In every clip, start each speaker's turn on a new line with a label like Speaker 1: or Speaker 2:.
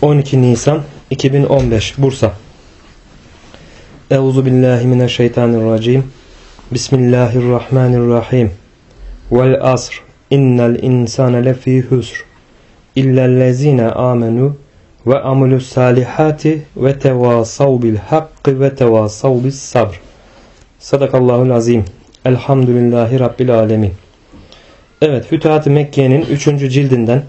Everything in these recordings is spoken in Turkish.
Speaker 1: 12 Nisan 2015 Bursa. Euzubillahimineşşeytanirracim. Bismillahirrahmanirrahim. Vel asr. İnnel insane lefî husr. İllellezîne âmenû ve amilus salihati ve tevâsav bil hakkı ve tevâsav bis sabr. Sadakallahul azim. Elhamdülillahi Rabbil alemin. Evet, Fütuhat-ı Mekke'nin 3. cildinden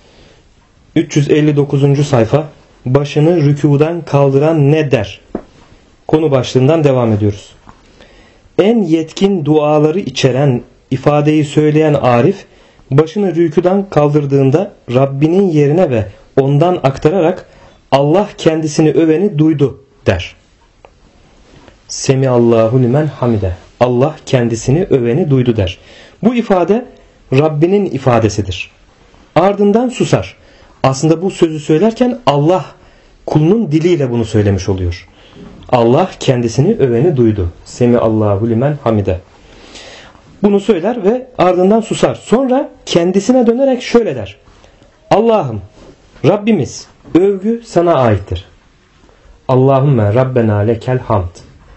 Speaker 1: 359. sayfa, başını rükûdan kaldıran ne der? Konu başlığından devam ediyoruz. En yetkin duaları içeren ifadeyi söyleyen Arif, başını rükûdan kaldırdığında Rabbinin yerine ve ondan aktararak Allah kendisini öveni duydu der. Semiallahu limen hamide. Allah kendisini öveni duydu der. Bu ifade Rabbinin ifadesidir. Ardından susar. Aslında bu sözü söylerken Allah kulunun diliyle bunu söylemiş oluyor. Allah kendisini öveni duydu. Semiallahu limen hamide. Bunu söyler ve ardından susar. Sonra kendisine dönerek şöyle der. Allah'ım, Rabbimiz, övgü sana aittir. Allahümme Rabbena lekel hamd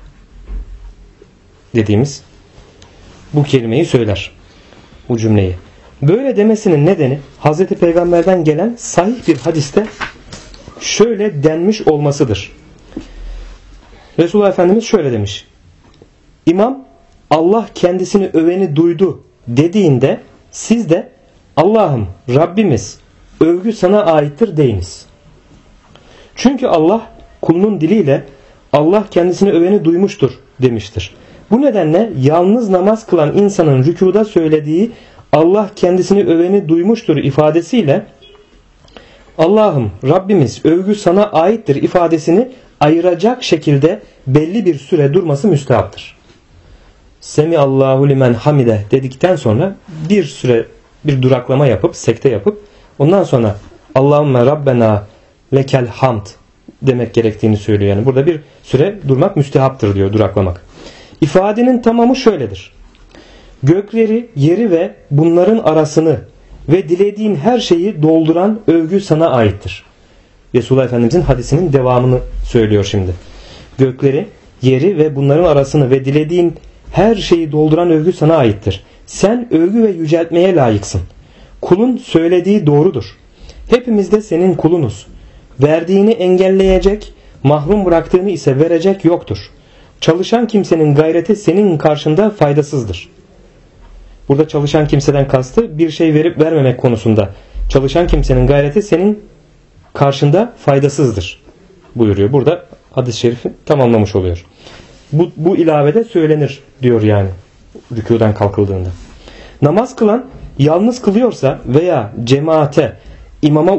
Speaker 1: dediğimiz bu kelimeyi söyler. Bu cümleyi. Böyle demesinin nedeni Hz. Peygamber'den gelen sahih bir hadiste şöyle denmiş olmasıdır. Resulullah Efendimiz şöyle demiş. İmam Allah kendisini öveni duydu dediğinde siz de Allah'ım, Rabbimiz, övgü sana aittir deyiniz. Çünkü Allah kulunun diliyle Allah kendisini öveni duymuştur demiştir. Bu nedenle yalnız namaz kılan insanın rükûda söylediği Allah kendisini öveni duymuştur ifadesiyle Allah'ım, Rabbimiz, övgü sana aittir ifadesini ayıracak şekilde belli bir süre durması müstehaptır. Semiallahu limen hamide dedikten sonra bir süre bir duraklama yapıp, sekte yapıp ondan sonra Allahümme Rabbena lekel hamd demek gerektiğini söylüyor. Yani burada bir süre durmak müstehaptır diyor, duraklamak. İfadenin tamamı şöyledir. Gökleri, yeri ve bunların arasını ve dilediğin her şeyi dolduran övgü sana aittir. Resulullah Efendimizin hadisinin devamını söylüyor şimdi. Gökleri, yeri ve bunların arasını ve dilediğin her şeyi dolduran övgü sana aittir. Sen övgü ve yüceltmeye layıksın. Kulun söylediği doğrudur. Hepimiz de senin kulunuz. Verdiğini engelleyecek, mahrum bıraktığını ise verecek yoktur. Çalışan kimsenin gayreti senin karşında faydasızdır. Burada çalışan kimseden kastı bir şey verip vermemek konusunda. Çalışan kimsenin gayreti senin karşında faydasızdır buyuruyor. Burada hadis-i şerifi tamamlamış oluyor. Bu ilavede söylenir diyor yani rükûdan kalkıldığında. Namaz kılan yalnız kılıyorsa veya cemaat imama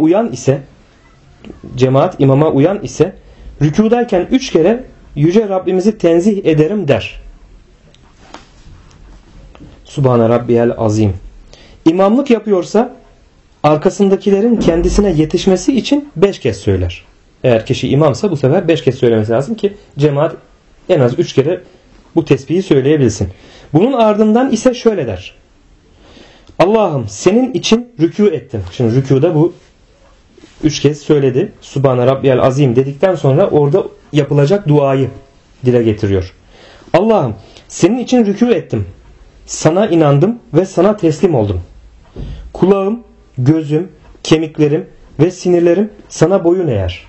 Speaker 1: uyan ise rükûdayken 3 kere Yüce Rabbimizi tenzih ederim der. Subhane Rabbiyel azim. İmamlık yapıyorsa arkasındakilerin kendisine yetişmesi için 5 kez söyler. Eğer kişi imamsa bu sefer 5 kez söylemesi lazım ki cemaat en az 3 kere bu tesbihi söyleyebilsin. Bunun ardından ise şöyle der. Allah'ım senin için rükû ettim. Şimdi rükûda bu 3 kez söyledi. Subhane Rabbiyel azim dedikten sonra orada yapılacak duayı dile getiriyor. Allah'ım senin için rükû ettim. Sana inandım ve sana teslim oldum. Kulağım, gözüm, kemiklerim ve sinirlerim sana boyun eğer.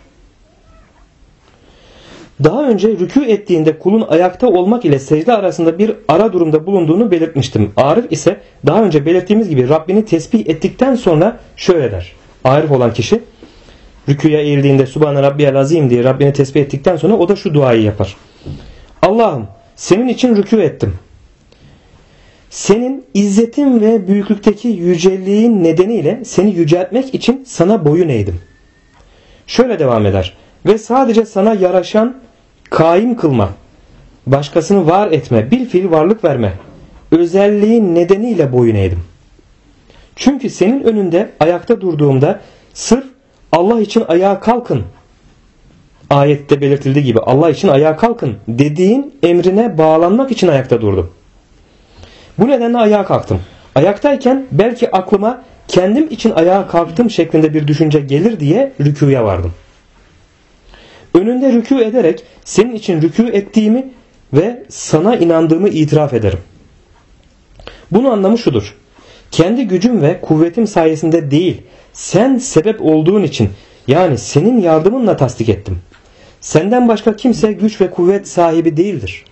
Speaker 1: Daha önce rükû ettiğinde kulun ayakta olmak ile secde arasında bir ara durumda bulunduğunu belirtmiştim. Arif ise daha önce belirttiğimiz gibi Rabbini tesbih ettikten sonra şöyle der. Arif olan kişi rükûya eğildiğinde Subhane Rabbiyel azim diye Rabbini tesbih ettikten sonra o da şu duayı yapar. Allah'ım senin için rükû ettim. Senin izzetin ve büyüklükteki yüceliğin nedeniyle seni yüceltmek için sana boyun eğdim. Şöyle devam eder. Ve sadece sana yaraşan kaim kılma, başkasını var etme, bilfiil varlık verme, özelliğin nedeniyle boyun eğdim. Çünkü senin önünde ayakta durduğumda sırf Allah için ayağa kalkın, ayette belirtildiği gibi Allah için ayağa kalkın dediğin emrine bağlanmak için ayakta durdum. Bu nedenle ayağa kalktım. Ayaktayken belki aklıma kendim için ayağa kalktım şeklinde bir düşünce gelir diye rükûya vardım. Önünde rükû ederek senin için rükû ettiğimi ve sana inandığımı itiraf ederim. Bunun anlamı şudur: kendi gücüm ve kuvvetim sayesinde değil, sen sebep olduğun için, yani senin yardımınla tasdik ettim. Senden başka kimse güç ve kuvvet sahibi değildir.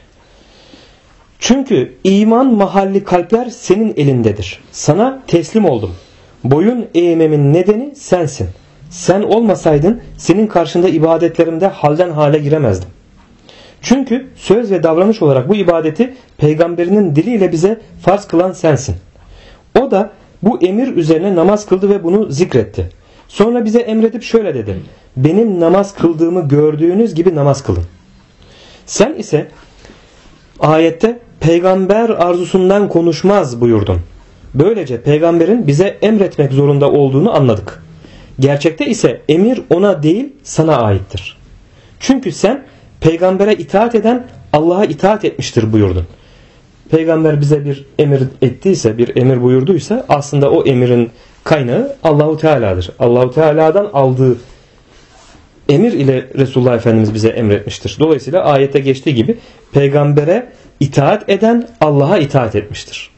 Speaker 1: Çünkü iman mahalli kalpler senin elindedir. Sana teslim oldum. Boyun eğmemin nedeni sensin. Sen olmasaydın senin karşında ibadetlerimde halden hale giremezdim. Çünkü söz ve davranış olarak bu ibadeti peygamberinin diliyle bize farz kılan sensin. O da bu emir üzerine namaz kıldı ve bunu zikretti. Sonra bize emredip şöyle dedi: benim namaz kıldığımı gördüğünüz gibi namaz kılın. Sen ise ayette peygamber arzusundan konuşmaz buyurdun. Böylece peygamberin bize emretmek zorunda olduğunu anladık. Gerçekte ise emir ona değil sana aittir. Çünkü sen peygambere itaat eden Allah'a itaat etmiştir buyurdun. Peygamber bize bir emir ettiyse, bir emir buyurduysa aslında o emirin kaynağı Allahu Teala'dır. Allahu Teala'dan aldığı emir ile Resulullah Efendimiz bize emretmiştir. Dolayısıyla ayette geçtiği gibi peygambere itaat eden Allah'a itaat etmiştir.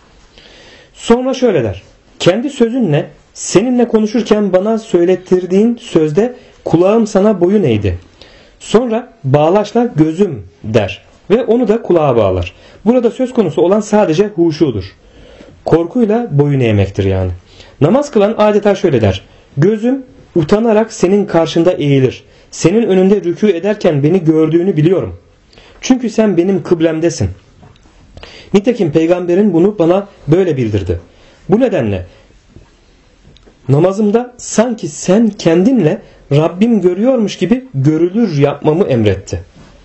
Speaker 1: Sonra şöyle der: kendi sözünle seninle konuşurken bana söylettirdiğin sözde kulağım sana boyun eğdi. Sonra bağlaçla gözüm der ve onu da kulağa bağlar. Burada söz konusu olan sadece huşudur. Korkuyla boyun eğmektir yani. Namaz kılan adeta şöyle der: gözüm utanarak senin karşında eğilir. Senin önünde rükû ederken beni gördüğünü biliyorum. Çünkü sen benim kıblemdesin. Nitekim peygamberin bunu bana böyle bildirdi. Bu nedenle namazımda sanki sen kendinle Rabbim görüyormuş gibi görülür yapmamı emretti.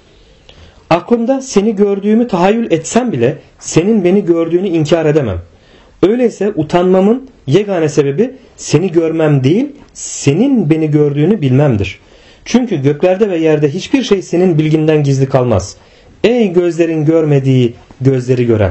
Speaker 1: Aklımda seni gördüğümü tahayyül etsem bile senin beni gördüğünü inkar edemem. Öyleyse utanmamın yegane sebebi seni görmem değil, senin beni gördüğünü bilmemdir. Çünkü göklerde ve yerde hiçbir şey senin bilginden gizli kalmaz. Ey gözlerin görmediği gözleri gören.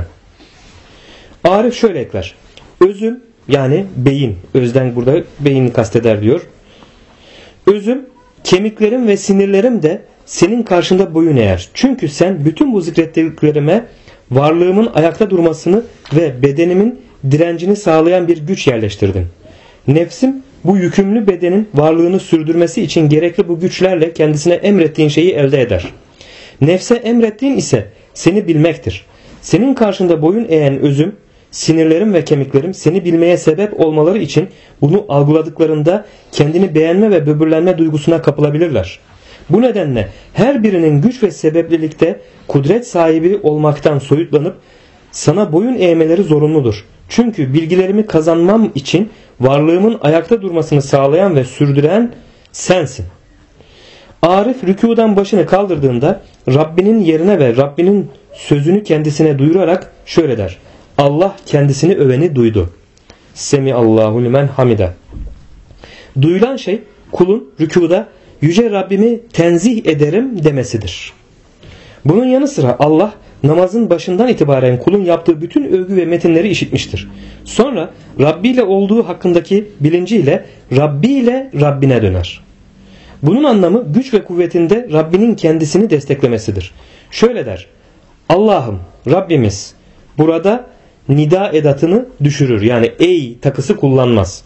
Speaker 1: Arif şöyle ekler: özüm, yani beyin, özden burada beyni kasteder diyor. Özüm, kemiklerim ve sinirlerim de senin karşında boyun eğer. Çünkü sen bütün bu zikrettiklerime varlığımın ayakta durmasını ve bedenimin direncini sağlayan bir güç yerleştirdin. Nefsim bu yükümlü bedenin varlığını sürdürmesi için gerekli bu güçlerle kendisine emrettiğin şeyi elde eder. Nefse emrettiğin ise seni bilmektir. Senin karşında boyun eğen özüm, sinirlerim ve kemiklerim seni bilmeye sebep olmaları için bunu algıladıklarında kendini beğenme ve böbürlenme duygusuna kapılabilirler. Bu nedenle her birinin güç ve sebeplilikte kudret sahibi olmaktan soyutlanıp sana boyun eğmeleri zorunludur. Çünkü bilgilerimi kazanmam için varlığımın ayakta durmasını sağlayan ve sürdüren sensin. Arif rükûdan başını kaldırdığında Rabbinin yerine ve Rabbinin sözünü kendisine duyurarak şöyle der: Allah kendisini öveni duydu. Semiallahu limen hamide. Duyulan şey kulun rükûda yüce Rabbimi tenzih ederim demesidir. Bunun yanı sıra Allah namazın başından itibaren kulun yaptığı bütün övgü ve metinleri işitmiştir. Sonra Rabbi ile olduğu hakkındaki bilinciyle Rabbi ile Rabbine döner. Bunun anlamı güç ve kuvvetinde Rabbinin kendisini desteklemesidir. Şöyle der: Allah'ım, Rabbimiz. Burada nida edatını düşürür. Yani ey takısı kullanmaz.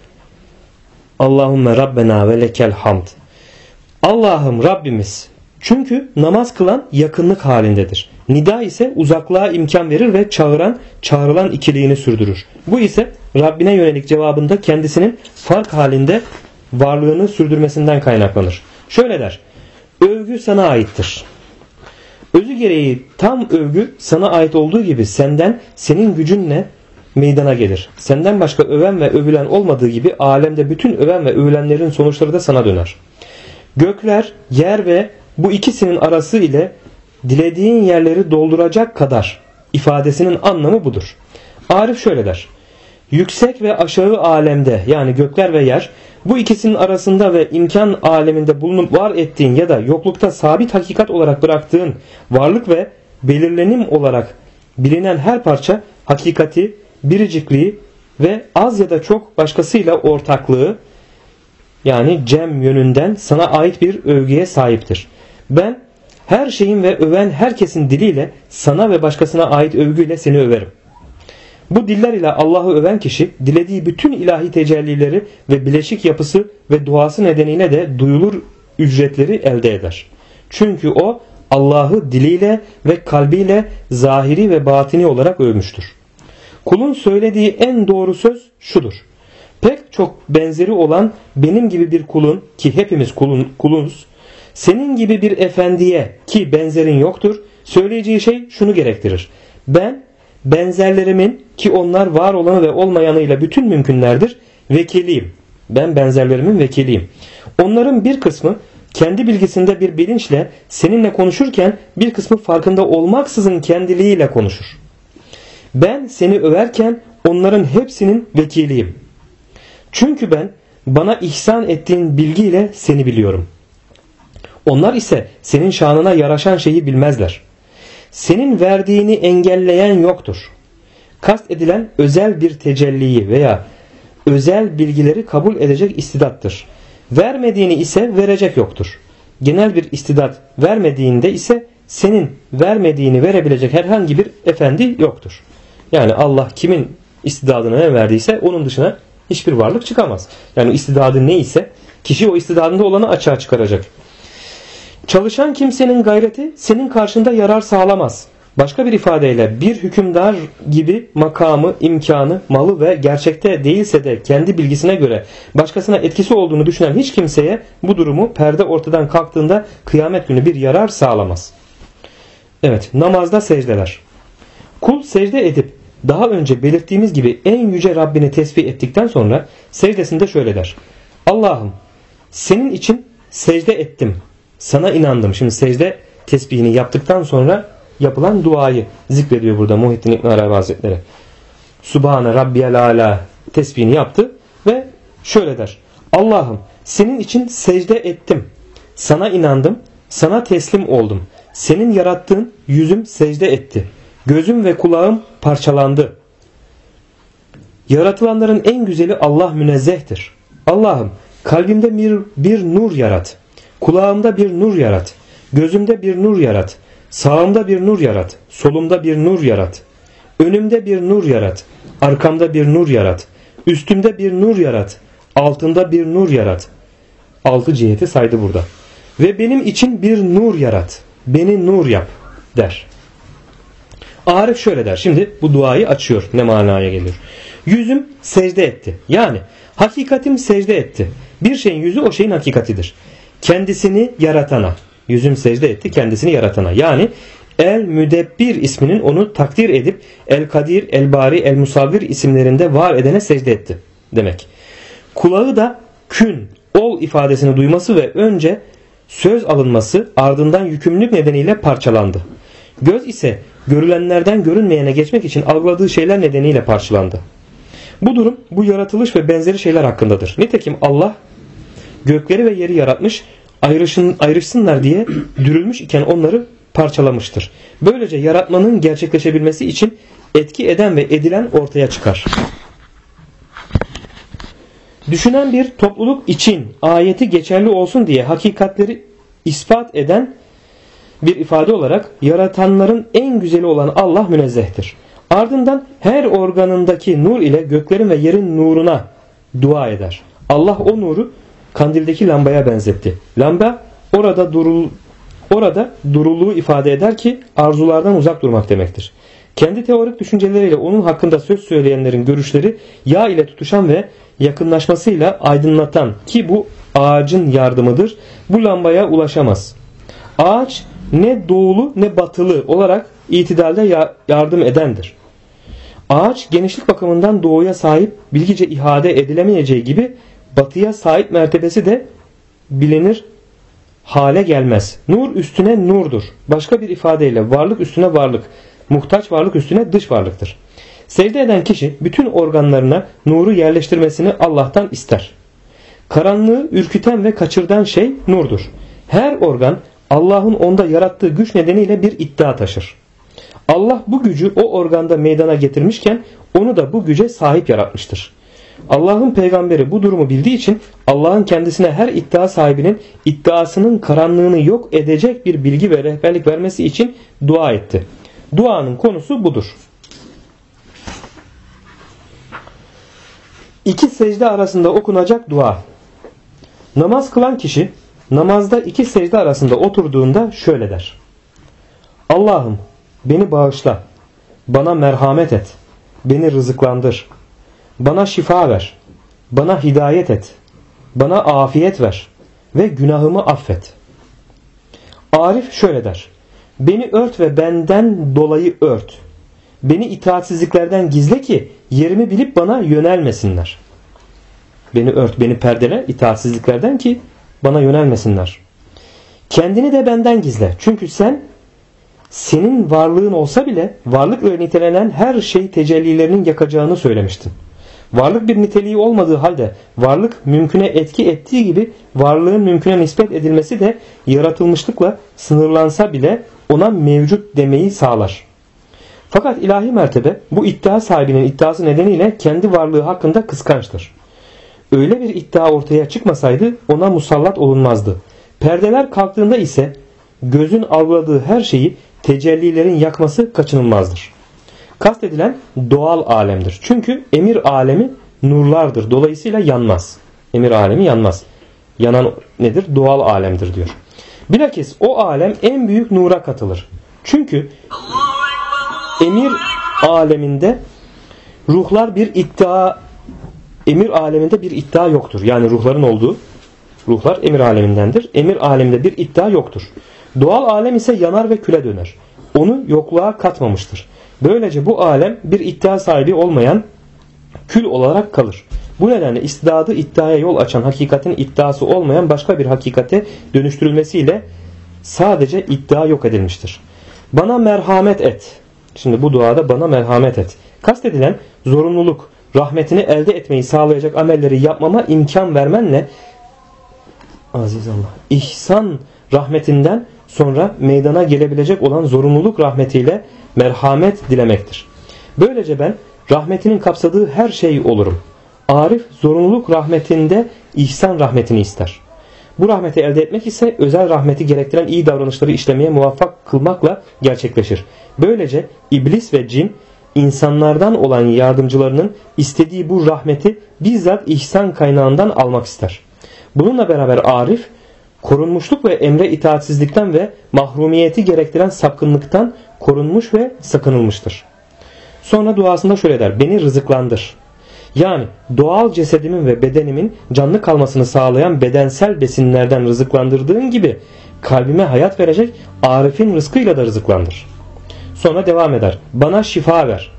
Speaker 1: Allahümme Rabbena ve lekel hamd. Allah'ım, Rabbimiz. Çünkü namaz kılan yakınlık halindedir. Nida ise uzaklığa imkan verir ve çağrılan ikiliğini sürdürür. Bu ise Rabbine yönelik cevabında kendisinin fark halinde varlığını sürdürmesinden kaynaklanır. Şöyle der: övgü sana aittir. Özü gereği tam övgü sana ait olduğu gibi senden, senin gücünle meydana gelir. Senden başka öven ve övülen olmadığı gibi alemde bütün öven ve övülenlerin sonuçları da sana döner. Gökler, yer ve bu ikisinin arası ile dilediğin yerleri dolduracak kadar ifadesinin anlamı budur. Arif şöyle der: yüksek ve aşağı alemde, yani gökler ve yer, bu ikisinin arasında ve imkan aleminde bulunup var ettiğin ya da yoklukta sabit hakikat olarak bıraktığın varlık ve belirlenim olarak bilinen her parça hakikati, biricikliği ve az ya da çok başkasıyla ortaklığı, yani cem yönünden sana ait bir övgüye sahiptir. Ben her şeyin ve öven herkesin diliyle sana ve başkasına ait övgüyle seni överim. Bu diller ile Allah'ı öven kişi dilediği bütün ilahi tecellileri ve bileşik yapısı ve duası nedeniyle de duyulur ücretleri elde eder. Çünkü o Allah'ı diliyle ve kalbiyle zahiri ve batini olarak övmüştür. Kulun söylediği en doğru söz şudur: pek çok benzeri olan benim gibi bir kulun, ki hepimiz kulunuz, senin gibi bir efendiye, ki benzerin yoktur, söyleyeceği şey şunu gerektirir: ben benzerlerimin, ki onlar var olanı ve olmayanıyla bütün mümkünlerdir, vekiliyim. Ben benzerlerimin vekiliyim. Onların bir kısmı kendi bilgisinde bir bilinçle seninle konuşurken bir kısmı farkında olmaksızın kendiliğiyle konuşur. Ben seni överken onların hepsinin vekiliyim. Çünkü ben bana ihsan ettiğin bilgiyle seni biliyorum. Onlar ise senin şanına yaraşan şeyi bilmezler. Senin verdiğini engelleyen yoktur. Kast edilen özel bir tecelliyi veya özel bilgileri kabul edecek istidattır. Vermediğini ise verecek yoktur. Genel bir istidat vermediğinde ise senin vermediğini verebilecek herhangi bir efendi yoktur. Yani Allah kimin istidadını ne verdiyse onun dışına hiçbir varlık çıkamaz. Yani istidadı ne ise kişi o istidadında olanı açığa çıkaracak. Çalışan kimsenin gayreti senin karşında yarar sağlamaz. Başka bir ifadeyle bir hükümdar gibi makamı, imkanı, malı ve gerçekte değilse de kendi bilgisine göre başkasına etkisi olduğunu düşünen hiç kimseye bu durumu perde ortadan kalktığında kıyamet günü bir yarar sağlamaz. Evet, namazda secdeler. Kul secde edip daha önce belirttiğimiz gibi en yüce Rabbini tesbih ettikten sonra secdesinde şöyle der: Allah'ım senin için secde ettim, sana inandım. Şimdi secde tesbihini yaptıktan sonra yapılan duayı zikrediyor burada Muhittin İbn Arabi Hazretleri. Subhane Rabbiyel Ala tesbihini yaptı ve şöyle der: Allah'ım senin için secde ettim, sana inandım, sana teslim oldum. Senin yarattığın yüzüm secde etti. Gözüm ve kulağım parçalandı. Yaratılanların en güzeli Allah münezzehtir. Allah'ım kalbimde bir nur yarat. Kulağımda bir nur yarat. Gözümde bir nur yarat. Sağımda bir nur yarat. Solumda bir nur yarat. Önümde bir nur yarat. Arkamda bir nur yarat. Üstümde bir nur yarat. Altında bir nur yarat. 6 ciheti saydı burada. Ve benim için bir nur yarat. Beni nur yap der. Arif şöyle der. Şimdi bu duayı açıyor. Ne manaya geliyor? Yüzüm secde etti. Yani hakikatim secde etti. Bir şeyin yüzü o şeyin hakikatidir. Kendisini yaratana. Yüzüm secde etti kendisini yaratana. Yani El Müdebbir isminin onu takdir edip El Kadir, El Bari, El Musavvir isimlerinde var edene secde etti demek. Kulağı da kün, ol ifadesini duyması ve önce söz alınması ardından yükümlülük nedeniyle parçalandı. Göz ise görülenlerden görünmeyene geçmek için algıladığı şeyler nedeniyle parçalandı. Bu durum bu yaratılış ve benzeri şeyler hakkındadır. Nitekim Allah gökleri ve yeri yaratmış, ayrışsınlar diye dürülmüş iken onları parçalamıştır. Böylece yaratmanın gerçekleşebilmesi için etki eden ve edilen ortaya çıkar. Düşünen bir topluluk için ayeti geçerli olsun diye hakikatleri ispat eden bir ifade olarak yaratanların en güzeli olan Allah münezzehtir. Ardından her organındaki nur ile göklerin ve yerin nuruna dua eder. Allah o nuru kandildeki lambaya benzetti. Lamba orada duruluğu ifade eder ki arzulardan uzak durmak demektir. Kendi teorik düşünceleriyle onun hakkında söz söyleyenlerin görüşleri yağ ile tutuşan ve yakınlaşmasıyla aydınlatan ki bu ağacın yardımıdır. Bu lambaya ulaşamaz. Ağaç ne doğulu ne batılı olarak itidalde yardım edendir. Ağaç genişlik bakımından doğuya sahip bilgice ihade edilemeyeceği gibi batıya sahip mertebesi de bilinir hale gelmez. Nur üstüne nurdur. Başka bir ifadeyle varlık üstüne varlık, muhtaç varlık üstüne dış varlıktır. Secde eden kişi bütün organlarına nuru yerleştirmesini Allah'tan ister. Karanlığı ürküten ve kaçırdan şey nurdur. Her organ Allah'ın onda yarattığı güç nedeniyle bir iddia taşır. Allah bu gücü o organda meydana getirmişken onu da bu güce sahip yaratmıştır. Allah'ın peygamberi bu durumu bildiği için Allah'ın kendisine her iddia sahibinin iddiasının karanlığını yok edecek bir bilgi ve rehberlik vermesi için dua etti. Duanın konusu budur. İki secde arasında okunacak dua. Namaz kılan kişi namazda iki secde arasında oturduğunda şöyle der: Allah'ım beni bağışla, bana merhamet et, beni rızıklandır, bana şifa ver, bana hidayet et, bana afiyet ver ve günahımı affet. Arif şöyle der: beni ört ve benden dolayı ört. Beni itaatsizliklerden gizle ki yerimi bilip bana yönelmesinler. Beni ört, beni perdele itaatsizliklerden ki bana yönelmesinler. Kendini de benden gizle. Çünkü senin varlığın olsa bile varlıkla nitelenen her şey tecellilerinin yakacağını söylemiştin. Varlık bir niteliği olmadığı halde varlık mümküne etki ettiği gibi varlığın mümküne nispet edilmesi de yaratılmışlıkla sınırlansa bile ona mevcut demeyi sağlar. Fakat ilahi mertebe bu iddia sahibinin iddiası nedeniyle kendi varlığı hakkında kıskançtır. Öyle bir iddia ortaya çıkmasaydı ona musallat olunmazdı. Perdeler kalktığında ise gözün algıladığı her şeyi tecellilerin yakması kaçınılmazdır. Kastedilen doğal alemdir. Çünkü emir alemi nurlardır. Dolayısıyla yanmaz. Emir alemi yanmaz. Yanan nedir? Doğal alemdir diyor. Bilakis o alem en büyük nura katılır. Çünkü emir aleminde ruhlar bir iddia, emir aleminde bir iddia yoktur. Yani ruhların olduğu, ruhlar emir alemindendir. Emir aleminde bir iddia yoktur. Doğal alem ise yanar ve küle döner. Onu yokluğa katmamıştır. Böylece bu alem bir iddia sahibi olmayan kül olarak kalır. Bu nedenle istidadı iddiaya yol açan hakikatin iddiası olmayan başka bir hakikate dönüştürülmesiyle sadece iddia yok edilmiştir. Bana merhamet et. Şimdi bu duada bana merhamet et. Kastedilen zorunluluk, rahmetini elde etmeyi sağlayacak amelleri yapmama imkan vermenle aziz Allah, ihsan rahmetinden sonra meydana gelebilecek olan zorunluluk rahmetiyle merhamet dilemektir. Böylece ben rahmetinin kapsadığı her şey olurum. Arif zorunluluk rahmetinde ihsan rahmetini ister. Bu rahmeti elde etmek ise özel rahmeti gerektiren iyi davranışları işlemeye muvaffak kılmakla gerçekleşir. Böylece iblis ve cin insanlardan olan yardımcılarının istediği bu rahmeti bizzat ihsan kaynağından almak ister. Bununla beraber arif korunmuşluk ve emre itaatsizlikten ve mahrumiyeti gerektiren sapkınlıktan korunmuş ve sakınılmıştır. Sonra duasında şöyle der: beni rızıklandır. Yani doğal cesedimin ve bedenimin canlı kalmasını sağlayan bedensel besinlerden rızıklandırdığın gibi kalbime hayat verecek arifin rızkıyla da rızıklandır. Sonra devam eder: bana şifa ver.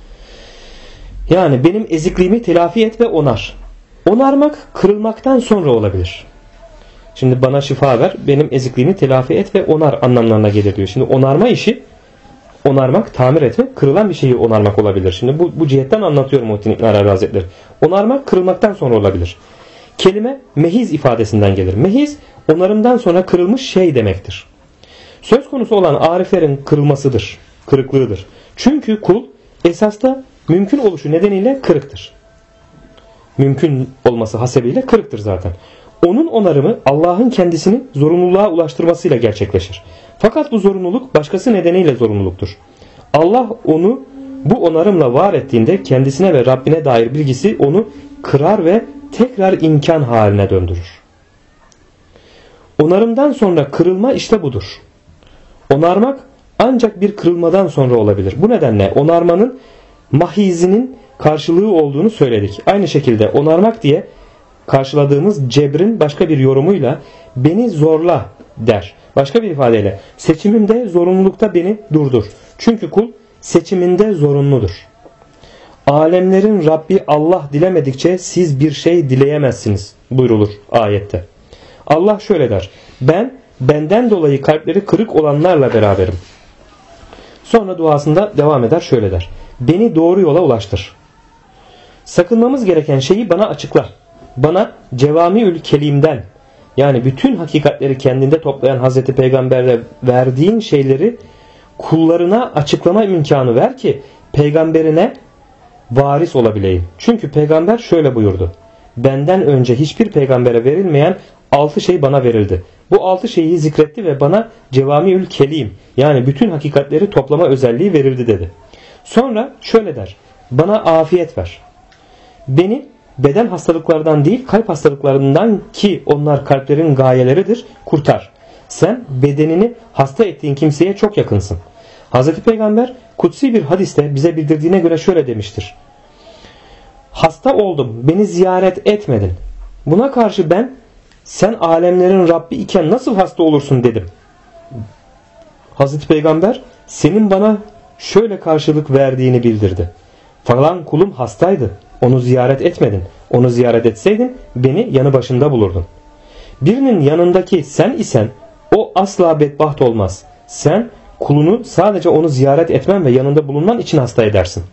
Speaker 1: Yani benim ezikliğimi telafi et ve onar. Onarmak kırılmaktan sonra olabilir. Şimdi bana şifa ver, benim ezikliğimi telafi et ve onar anlamlarına gelir diyor. Şimdi onarma işi, onarmak, tamir etmek, kırılan bir şeyi onarmak olabilir. Şimdi bu cihetten anlatıyorum Muhittin İbn Arabi Hazretleri. Onarmak kırılmaktan sonra olabilir. Kelime mehiz ifadesinden gelir. Mehiz onarımdan sonra kırılmış şey demektir. Söz konusu olan ariflerin kırılmasıdır, kırıklığıdır. Çünkü kul esasda mümkün oluşu nedeniyle kırıktır. Mümkün olması hasebiyle kırıktır zaten. Onun onarımı Allah'ın kendisini zorunluluğa ulaştırmasıyla gerçekleşir. Fakat bu zorunluluk başkası nedeniyle zorunluluktur. Allah onu bu onarımla var ettiğinde kendisine ve Rabbine dair bilgisi onu kırar ve tekrar imkan haline döndürür. Onarımdan sonra kırılma işte budur. Onarmak ancak bir kırılmadan sonra olabilir. Bu nedenle onarmanın mahizinin karşılığı olduğunu söyledik. Aynı şekilde onarmak diye karşıladığımız cebrin başka bir yorumuyla beni zorla der. Başka bir ifadeyle seçimimde zorunlulukta beni durdur. Çünkü kul seçiminde zorunludur. Alemlerin Rabbi Allah dilemedikçe siz bir şey dileyemezsiniz buyrulur ayette. Allah şöyle der: benden dolayı kalpleri kırık olanlarla beraberim. Sonra duasında devam eder, şöyle der: beni doğru yola ulaştır. Sakınmamız gereken şeyi bana açıkla. Bana cevamiül kelimden, yani bütün hakikatleri kendinde toplayan Hazreti Peygamber'e verdiğin şeyleri kullarına açıklama imkanı ver ki peygamberine varis olabileyim. Çünkü peygamber şöyle buyurdu. Benden önce hiçbir peygambere verilmeyen 6 şey bana verildi. Bu 6 şeyi zikretti ve bana cevamiül kelim, yani bütün hakikatleri toplama özelliği verildi dedi. Sonra şöyle der. Bana afiyet ver. Beni beden hastalıklardan değil, kalp hastalıklarından, ki onlar kalplerin gayeleridir, kurtar. Sen bedenini hasta ettiğin kimseye çok yakınsın. Hazreti Peygamber kutsi bir hadiste bize bildirdiğine göre şöyle demiştir. Hasta oldum, beni ziyaret etmedin. Buna karşı ben, sen alemlerin Rabbi iken nasıl hasta olursun dedim. Hazreti Peygamber senin bana şöyle karşılık verdiğini bildirdi. Falan kulum hastaydı, onu ziyaret etmedin. Onu ziyaret etseydin beni yanı başında bulurdun. Birinin yanındaki sen isen o asla bedbaht olmaz. Sen kulunu sadece onu ziyaret etmen ve yanında bulunman için hasta edersin.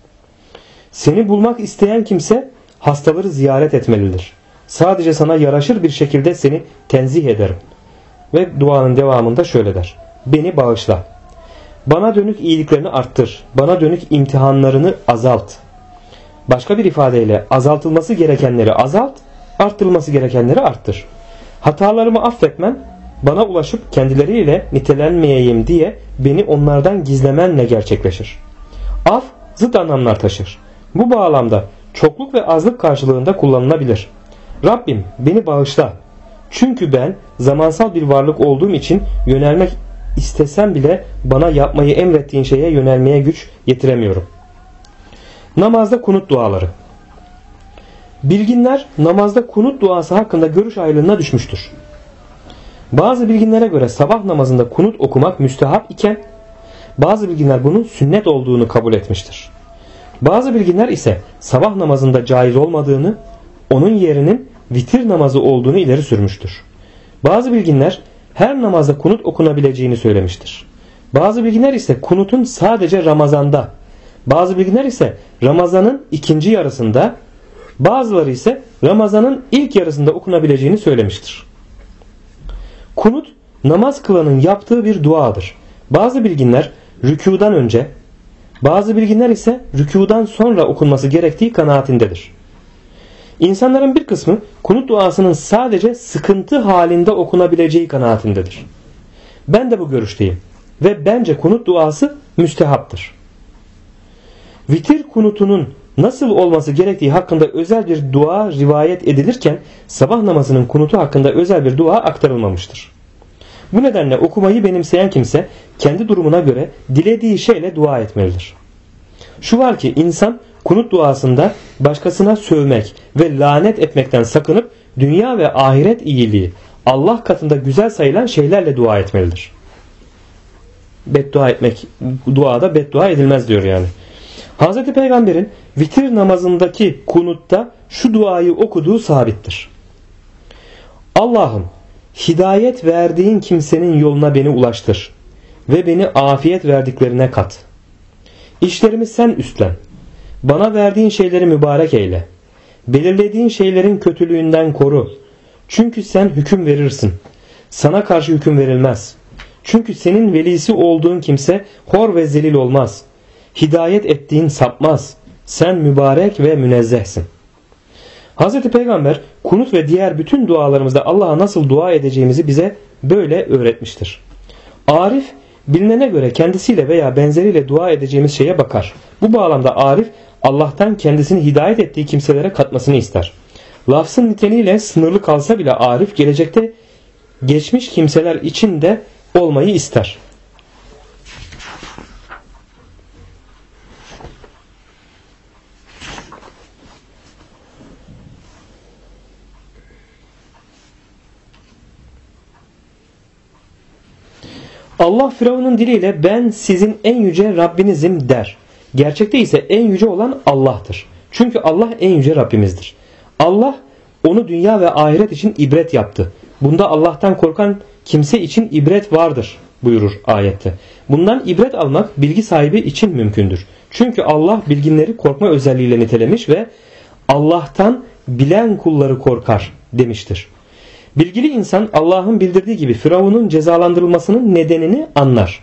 Speaker 1: Seni bulmak isteyen kimse hastaları ziyaret etmelidir. Sadece sana yaraşır bir şekilde seni tenzih ederim. Ve duanın devamında şöyle der. Beni bağışla. Bana dönük iyiliklerini arttır. Bana dönük imtihanlarını azalt. Başka bir ifadeyle azaltılması gerekenleri azalt, arttırılması gerekenleri arttır. Hatalarımı affetmen, bana ulaşıp kendileriyle nitelenmeyeyim diye beni onlardan gizlemenle gerçekleşir. Af zıt anlamlar taşır. Bu bağlamda çokluk ve azlık karşılığında kullanılabilir. Rabbim beni bağışla. Çünkü ben zamansal bir varlık olduğum için yönelmek istesem bile bana yapmayı emrettiğin şeye yönelmeye güç yetiremiyorum. Namazda kunut duaları. Bilginler namazda kunut duası hakkında görüş ayrılığına düşmüştür. Bazı bilginlere göre sabah namazında kunut okumak müstehap iken bazı bilginler bunun sünnet olduğunu kabul etmiştir. Bazı bilginler ise sabah namazında caiz olmadığını, onun yerinin vitir namazı olduğunu ileri sürmüştür. Bazı bilginler her namazda kunut okunabileceğini söylemiştir. Bazı bilginler ise kunutun sadece Ramazan'da, bazı bilginler ise Ramazan'ın ikinci yarısında, bazıları ise Ramazan'ın ilk yarısında okunabileceğini söylemiştir. Kunut namaz kılanın yaptığı bir duadır. Bazı bilginler rükûdan önce, bazı bilginler ise rükûdan sonra okunması gerektiği kanaatindedir. İnsanların bir kısmı kunut duasının sadece sıkıntı halinde okunabileceği kanaatindedir. Ben de bu görüşteyim ve bence kunut duası müstehaptır. Vitir kunutunun nasıl olması gerektiği hakkında özel bir dua rivayet edilirken sabah namazının kunutu hakkında özel bir dua aktarılmamıştır. Bu nedenle okumayı benimseyen kimse kendi durumuna göre dilediği şeyle dua etmelidir. Şu var ki insan kunut duasında başkasına sövmek ve lanet etmekten sakınıp dünya ve ahiret iyiliği, Allah katında güzel sayılan şeylerle dua etmelidir. Beddua etmek, duada beddua edilmez diyor yani. Hazreti Peygamber'in vitir namazındaki kunutta şu duayı okuduğu sabittir. Allah'ım hidayet verdiğin kimsenin yoluna beni ulaştır ve beni afiyet verdiklerine kat. İşlerimi sen üstlen. Bana verdiğin şeyleri mübarek eyle. Belirlediğin şeylerin kötülüğünden koru. Çünkü sen hüküm verirsin. Sana karşı hüküm verilmez. Çünkü senin velisi olduğun kimse hor ve zelil olmaz. Hidayet ettiğin sapmaz. Sen mübarek ve münezzehsin. Hz. Peygamber kunut ve diğer bütün dualarımızda Allah'a nasıl dua edeceğimizi bize böyle öğretmiştir. Arif bilinene göre kendisiyle veya benzeriyle dua edeceğimiz şeye bakar. Bu bağlamda arif Allah'tan kendisini hidayet ettiği kimselere katmasını ister. Lafzın niteliğiyle sınırlı kalsa bile arif gelecekte geçmiş kimseler için de olmayı ister. Allah Firavun'un diliyle ben sizin en yüce Rabbinizim der. Gerçekte ise en yüce olan Allah'tır. Çünkü Allah en yüce Rabbimizdir. Allah onu dünya ve ahiret için ibret yaptı. Bunda Allah'tan korkan kimse için ibret vardır buyurur ayette. Bundan ibret almak bilgi sahibi için mümkündür. Çünkü Allah bilginleri korkma özelliğiyle nitelemiş ve Allah'tan bilen kulları korkar demiştir. Bilgili insan Allah'ın bildirdiği gibi Firavun'un cezalandırılmasının nedenini anlar.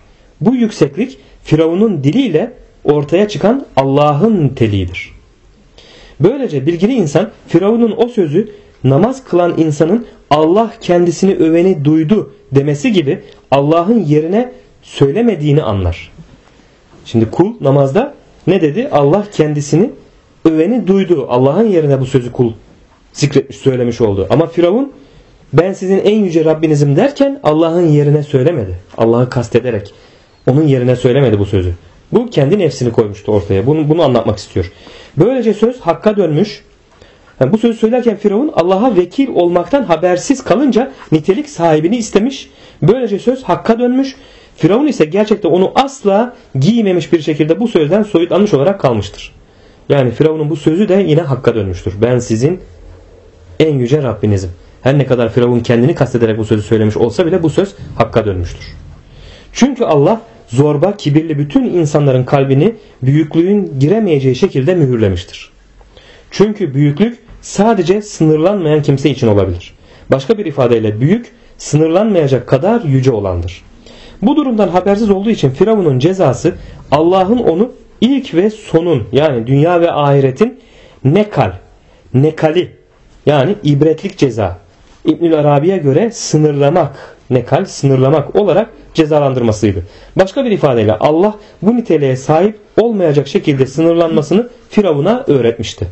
Speaker 1: Bu yükseklik Firavun'un diliyle ortaya çıkan Allah'ın niteliğidir. Böylece bilgili insan Firavun'un o sözü namaz kılan insanın Allah kendisini öveni duydu demesi gibi Allah'ın yerine söylemediğini anlar. Şimdi kul namazda ne dedi? Allah kendisini öveni duydu. Allah'ın yerine bu sözü kul zikretmiş, söylemiş oldu. Ama Firavun ben sizin en yüce Rabbinizim derken Allah'ın yerine söylemedi. Allah'ı kastederek onun yerine söylemedi bu sözü. Bu kendi nefsini koymuştu ortaya. Bunu anlatmak istiyor. Böylece söz hakka dönmüş. Yani bu sözü söylerken Firavun Allah'a vekil olmaktan habersiz kalınca nitelik sahibini istemiş. Böylece söz hakka dönmüş. Firavun ise gerçekte onu asla giymemiş bir şekilde bu sözden soyutlanmış olarak kalmıştır. Yani Firavun'un bu sözü de yine hakka dönmüştür. Ben sizin en yüce Rabbinizim. Her ne kadar Firavun kendini kastederek bu sözü söylemiş olsa bile bu söz hakka dönmüştür. Çünkü Allah zorba, kibirli bütün insanların kalbini büyüklüğün giremeyeceği şekilde mühürlemiştir. Çünkü büyüklük sadece sınırlanmayan kimse için olabilir. Başka bir ifadeyle büyük, sınırlanmayacak kadar yüce olandır. Bu durumdan habersiz olduğu için Firavun'un cezası Allah'ın onu ilk ve sonun yani dünya ve ahiretin nekali yani ibretlik ceza. İbnül Arabi'ye göre sınırlamak, nekal sınırlamak olarak cezalandırmasıydı. Başka bir ifadeyle Allah bu niteliğe sahip olmayacak şekilde sınırlanmasını Firavun'a öğretmişti.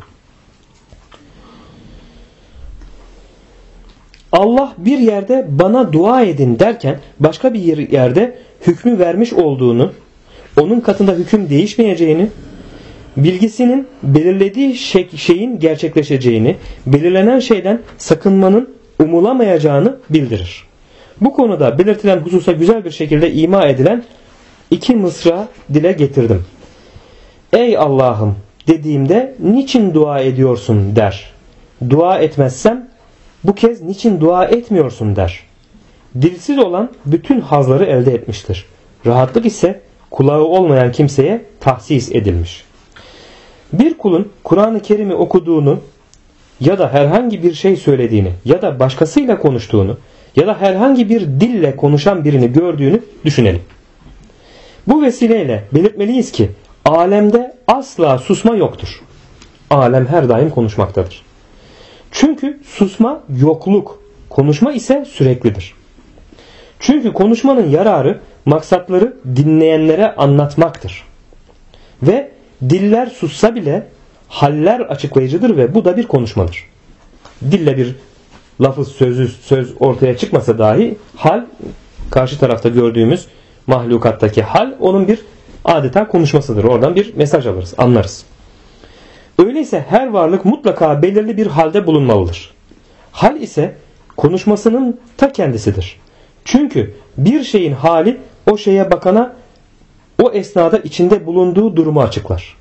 Speaker 1: Allah bir yerde bana dua edin derken başka bir yerde hükmü vermiş olduğunu, onun katında hüküm değişmeyeceğini, bilgisinin belirlediği şeyin gerçekleşeceğini, belirlenen şeyden sakınmanın umulamayacağını bildirir. Bu konuda belirtilen hususa güzel bir şekilde ima edilen iki mısra dile getirdim. Ey Allah'ım dediğimde niçin dua ediyorsun der. Dua etmezsem bu kez niçin dua etmiyorsun der. Dilsiz olan bütün hazları elde etmiştir. Rahatlık ise kulağı olmayan kimseye tahsis edilmiş. Bir kulun Kur'an-ı Kerim'i okuduğunu ya da herhangi bir şey söylediğini ya da başkasıyla konuştuğunu ya da herhangi bir dille konuşan birini gördüğünü düşünelim. Bu vesileyle belirtmeliyiz ki alemde asla susma yoktur. Alem her daim konuşmaktadır. Çünkü susma yokluk, konuşma ise süreklidir. Çünkü konuşmanın yararı maksatları dinleyenlere anlatmaktır. Ve diller sussa bile haller açıklayıcıdır ve bu da bir konuşmadır. Dille bir lafız söz ortaya çıkmasa dahi hal karşı tarafta gördüğümüz mahlukattaki hal onun bir adeta konuşmasıdır. Oradan bir mesaj alırız, anlarız. Öyleyse her varlık mutlaka belirli bir halde bulunmalıdır. Hal ise konuşmasının ta kendisidir. Çünkü bir şeyin hali o şeye bakana o esnada içinde bulunduğu durumu açıklar.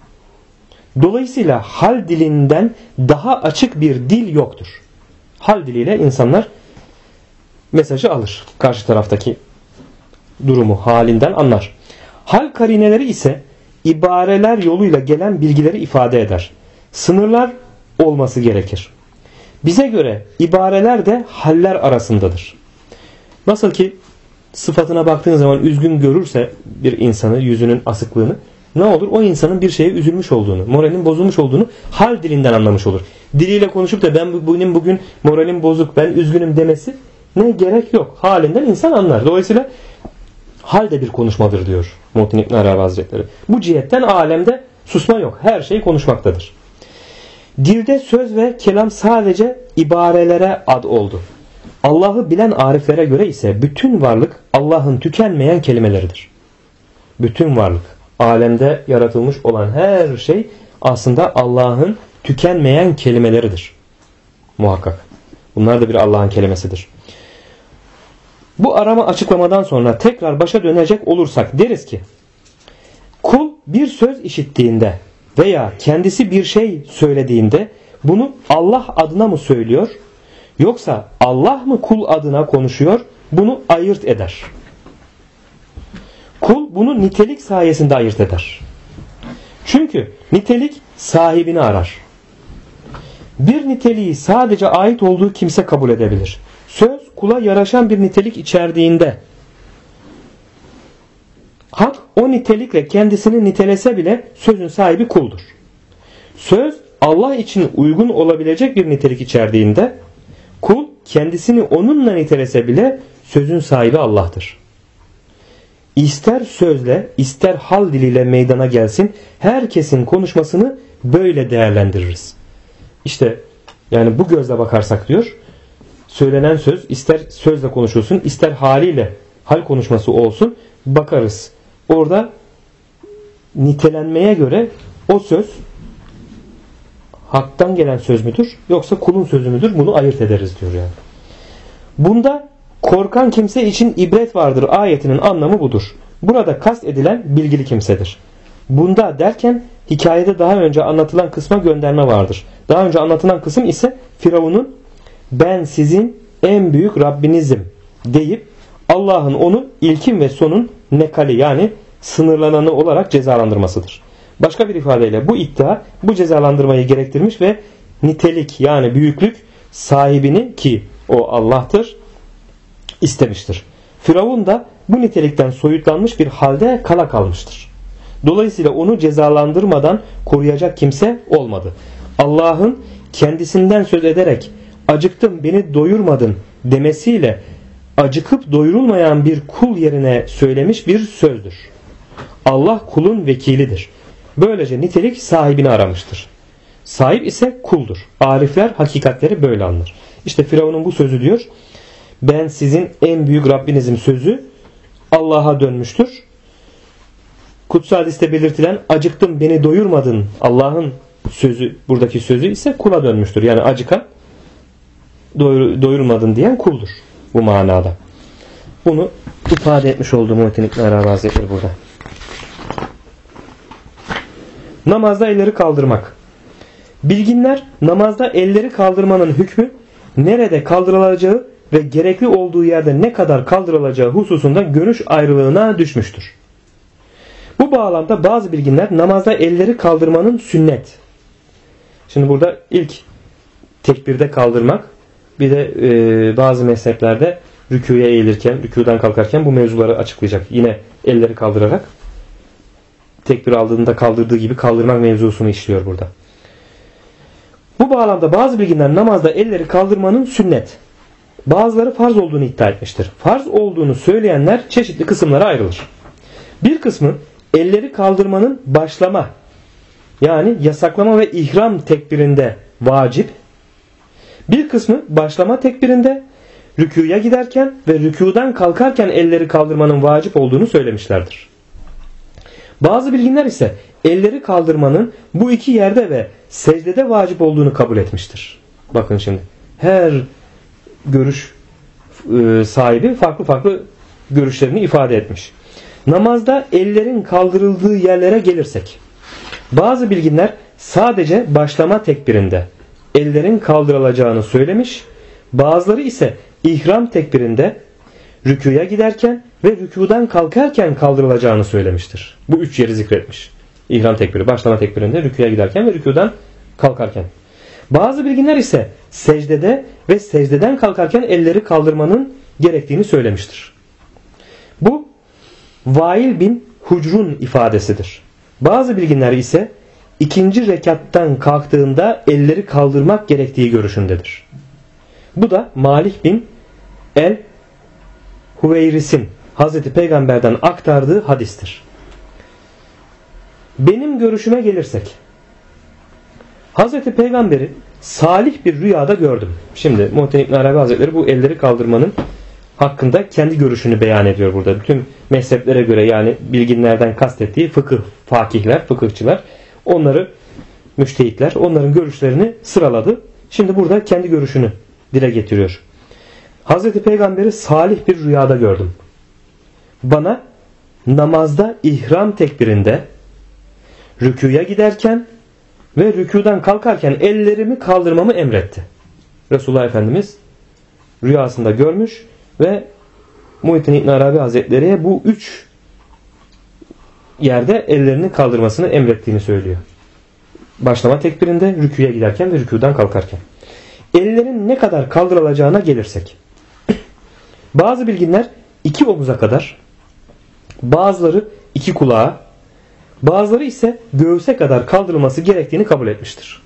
Speaker 1: Dolayısıyla hal dilinden daha açık bir dil yoktur. Hal diliyle insanlar mesajı alır. Karşı taraftaki durumu halinden anlar. Hal karineleri ise ibareler yoluyla gelen bilgileri ifade eder. Sınırlar olması gerekir. Bize göre ibareler de haller arasındadır. Nasıl ki sıfatına baktığın zaman üzgün görürse bir insanı, yüzünün asıklığını, ne olur? O insanın bir şeye üzülmüş olduğunu, moralin bozulmuş olduğunu hal dilinden anlamış olur. Diliyle konuşup da ben bugün moralim bozuk, ben üzgünüm demesi ne gerek yok. Halinden insan anlar. Dolayısıyla hal de bir konuşmadır diyor Muhittin İbn Arabi Hazretleri. Bu cihetten alemde susma yok. Her şey konuşmaktadır. Dilde söz ve kelam sadece ibarelere ad oldu. Allah'ı bilen ariflere göre ise bütün varlık Allah'ın tükenmeyen kelimeleridir. Bütün varlık, alemde yaratılmış olan her şey aslında Allah'ın tükenmeyen kelimeleridir. Muhakkak. Bunlar da bir Allah'ın kelimesidir. Bu arama açıklamadan sonra tekrar başa dönecek olursak deriz ki kul bir söz işittiğinde veya kendisi bir şey söylediğinde bunu Allah adına mı söylüyor yoksa Allah mı kul adına konuşuyor, bunu ayırt eder. Kul bunu nitelik sayesinde ayırt eder. Çünkü nitelik sahibini arar. Bir niteliği sadece ait olduğu kimse kabul edebilir. Söz kula yaraşan bir nitelik içerdiğinde o nitelikle kendisini nitelese bile sözün sahibi kuldur. Söz Allah için uygun olabilecek bir nitelik içerdiğinde kul kendisini onunla nitelese bile sözün sahibi Allah'tır. İster sözle ister hal diliyle meydana gelsin, herkesin konuşmasını böyle değerlendiririz. İşte yani bu gözle bakarsak diyor, söylenen söz ister sözle konuşulsun ister haliyle hal konuşması olsun, bakarız. Orada nitelenmeye göre o söz haktan gelen söz müdür yoksa kulun sözü müdür, bunu ayırt ederiz diyor yani. Bunda korkan kimse için ibret vardır ayetinin anlamı budur. Burada kast edilen bilgili kimsedir. Bunda derken hikayede daha önce anlatılan kısma gönderme vardır. Daha önce anlatılan kısım ise Firavun'un ben sizin en büyük Rabbinizim deyip Allah'ın onu ilkin ve sonun nekali yani sınırlananı olarak cezalandırmasıdır. Başka bir ifadeyle bu iddia bu cezalandırmayı gerektirmiş ve nitelik yani büyüklük sahibini ki o Allah'tır istemiştir. Firavun da bu nitelikten soyutlanmış bir halde kala kalmıştır. Dolayısıyla onu cezalandırmadan koruyacak kimse olmadı. Allah'ın kendisinden söz ederek acıktım beni doyurmadın demesiyle acıkıp doyurulmayan bir kul yerine söylemiş bir sözdür. Allah kulun vekilidir. Böylece nitelik sahibini aramıştır. Sahip ise kuldur. Arifler hakikatleri böyle anlar. İşte Firavun'un bu sözü diyor, ben sizin en büyük Rabbinizim sözü Allah'a dönmüştür. Kutsal hadiste belirtilen acıktım beni doyurmadın Allah'ın sözü, buradaki sözü ise kula dönmüştür. Yani acıkan doyurmadın diyen kuldur bu manada. Bunu ifade etmiş olduğu Muhittin İbn Arabi Hazretleri burada. Namazda elleri kaldırmak. Bilginler namazda elleri kaldırmanın hükmü nerede kaldırılacağı ve gerekli olduğu yerde ne kadar kaldırılacağı hususunda görüş ayrılığına düşmüştür. Bu bağlamda bazı bilginler namazda elleri kaldırmanın sünnet. Şimdi burada ilk tekbirde kaldırmak, bir de bazı mezheplerde rükûya eğilirken, rükûdan kalkarken bu mevzuları açıklayacak. Yine elleri kaldırarak tekbir aldığında kaldırdığı gibi kaldırmak mevzusunu işliyor burada. Bu bağlamda bazı bilginler namazda elleri kaldırmanın sünnet, bazıları farz olduğunu iddia etmiştir. Farz olduğunu söyleyenler çeşitli kısımlara ayrılır. Bir kısmı elleri kaldırmanın başlama yani yasaklama ve ihram tekbirinde vacip, bir kısmı başlama tekbirinde rükûya giderken ve rükûdan kalkarken elleri kaldırmanın vacip olduğunu söylemişlerdir. Bazı bilginler ise elleri kaldırmanın bu iki yerde ve secdede vacip olduğunu kabul etmiştir. Bakın şimdi her görüş sahibi farklı farklı görüşlerini ifade etmiş. Namazda ellerin kaldırıldığı yerlere gelirsek, bazı bilginler sadece başlama tekbirinde ellerin kaldırılacağını söylemiş, bazıları ise ihram tekbirinde rükûya giderken ve rükûdan kalkarken kaldırılacağını söylemiştir. Bu üç yeri zikretmiş. İhram tekbiri, başlama tekbirinde, rükûya giderken ve rükûdan kalkarken. Bazı bilginler ise secdede ve secdeden kalkarken elleri kaldırmanın gerektiğini söylemiştir. Bu Vail bin Hucr'un ifadesidir. Bazı bilginler ise ikinci rekattan kalktığında elleri kaldırmak gerektiği görüşündedir. Bu da Malik bin el-Hüveyris'in Hazreti Peygamber'den aktardığı hadistir. Benim görüşüme gelirsek, Hazreti Peygamber'i salih bir rüyada gördüm. Şimdi Muhittin İbn Arabi Hazretleri bu elleri kaldırmanın hakkında kendi görüşünü beyan ediyor burada. Bütün mezheplere göre yani bilginlerden kastettiği fıkıh fakihler, fıkıhçılar, onları müştehitler, onların görüşlerini sıraladı. Şimdi burada kendi görüşünü dile getiriyor. Hazreti Peygamber'i salih bir rüyada gördüm. Bana namazda ihram tekbirinde, rükûya giderken ve rükûdan kalkarken ellerimi kaldırmamı emretti. Resulullah Efendimiz rüyasında görmüş ve Muhittin İbn Arabi Hazretleri'ye bu üç yerde ellerini kaldırmasını emrettiğini söylüyor. Başlama tekbirinde, rükûya giderken ve rükûdan kalkarken. Ellerin ne kadar kaldırılacağına gelirsek, bazı bilginler iki omuza kadar, bazıları iki kulağa, bazıları ise göğüse kadar kaldırılması gerektiğini kabul etmiştir.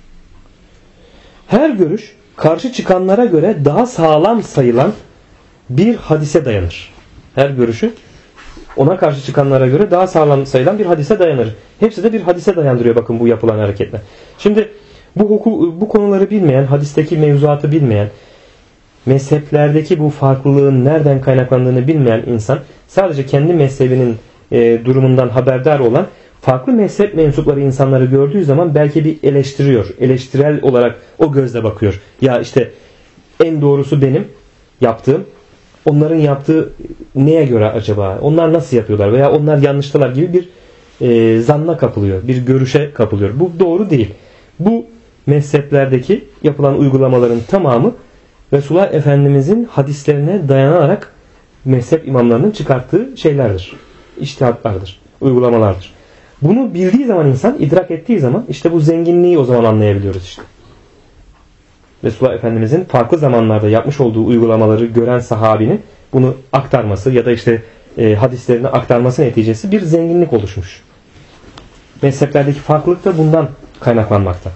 Speaker 1: Her görüş karşı çıkanlara göre daha sağlam sayılan bir hadise dayanır. Her görüşü ona karşı çıkanlara göre daha sağlam sayılan bir hadise dayanır. Hepsi de bir hadise dayandırıyor bakın bu yapılan hareketler. Şimdi bu konuları bilmeyen, hadisteki mevzuatı bilmeyen, mezheplerdeki bu farklılığın nereden kaynaklandığını bilmeyen insan sadece kendi mezhebinin durumundan haberdar olan farklı mezhep mensupları insanları gördüğü zaman belki bir eleştiriyor. Eleştirel olarak o gözle bakıyor. Ya işte en doğrusu benim yaptığım. Onların yaptığı neye göre acaba? Onlar nasıl yapıyorlar? Veya onlar yanlıştılar gibi bir zanna kapılıyor. Bir görüşe kapılıyor. Bu doğru değil. Bu mezheplerdeki yapılan uygulamaların tamamı Resulullah Efendimizin hadislerine dayanarak mezhep imamlarının çıkarttığı şeylerdir. İçtihatlardır. Uygulamalardır. Bunu bildiği zaman insan, idrak ettiği zaman işte bu zenginliği o zaman anlayabiliyoruz işte. Resulullah Efendimizin farklı zamanlarda yapmış olduğu uygulamaları gören sahabinin bunu aktarması ya da işte hadislerini aktarması neticesi bir zenginlik oluşmuş. Mezheplerdeki farklılık da bundan kaynaklanmakta.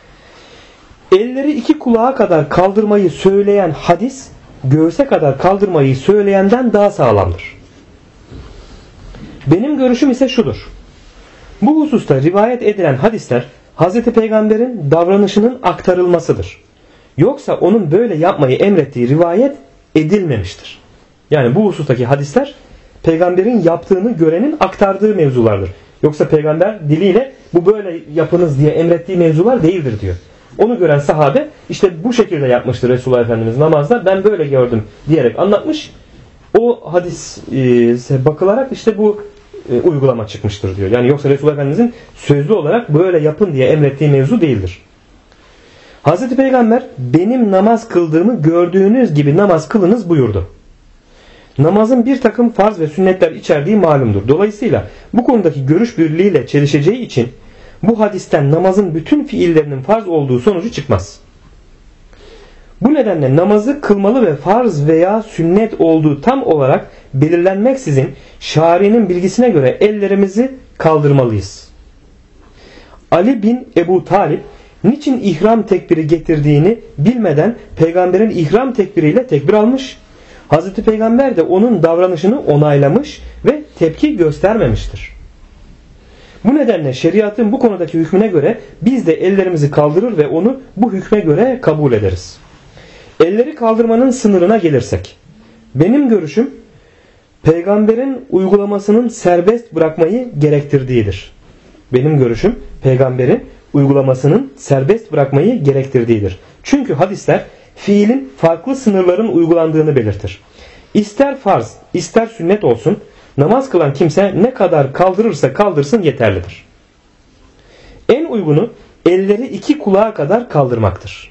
Speaker 1: Elleri iki kulağa kadar kaldırmayı söyleyen hadis, göğüse kadar kaldırmayı söyleyenden daha sağlamdır. Benim görüşüm ise şudur. Bu hususta rivayet edilen hadisler Hz. Peygamber'in davranışının aktarılmasıdır. Yoksa onun böyle yapmayı emrettiği rivayet edilmemiştir. Yani bu husustaki hadisler Peygamber'in yaptığını görenin aktardığı mevzulardır. Yoksa Peygamber diliyle bu böyle yapınız diye emrettiği mevzular değildir diyor. Onu gören sahabe işte bu şekilde yapmıştır Resulullah Efendimiz namazda, ben böyle gördüm diyerek anlatmış. O hadise bakılarak işte bu uygulama çıkmıştır diyor. Yani yoksa Resulullah Efendimizin sözlü olarak böyle yapın diye emrettiği mevzu değildir. Hazreti Peygamber benim namaz kıldığımı gördüğünüz gibi namaz kılınız buyurdu. Namazın bir takım farz ve sünnetler içerdiği malumdur. Dolayısıyla bu konudaki görüş birliğiyle çelişeceği için bu hadisten namazın bütün fiillerinin farz olduğu sonucu çıkmaz. Bu nedenle namazı kılmalı ve farz veya sünnet olduğu tam olarak belirlenmeksizin şari'nin bilgisine göre ellerimizi kaldırmalıyız. Ali bin Ebu Talib niçin ihram tekbiri getirdiğini bilmeden peygamberin ihram tekbiriyle tekbir almış, Hazreti Peygamber de onun davranışını onaylamış ve tepki göstermemiştir. Bu nedenle şeriatın bu konudaki hükmüne göre biz de ellerimizi kaldırır ve onu bu hükme göre kabul ederiz. Elleri kaldırmanın sınırına gelirsek, benim görüşüm peygamberin uygulamasının serbest bırakmayı gerektirdiğidir. Benim görüşüm peygamberin uygulamasının serbest bırakmayı gerektirdiğidir. Çünkü hadisler fiilin farklı sınırların uygulandığını belirtir. İster farz, ister sünnet olsun, namaz kılan kimse ne kadar kaldırırsa kaldırsın yeterlidir. En uygunu elleri iki kulağa kadar kaldırmaktır.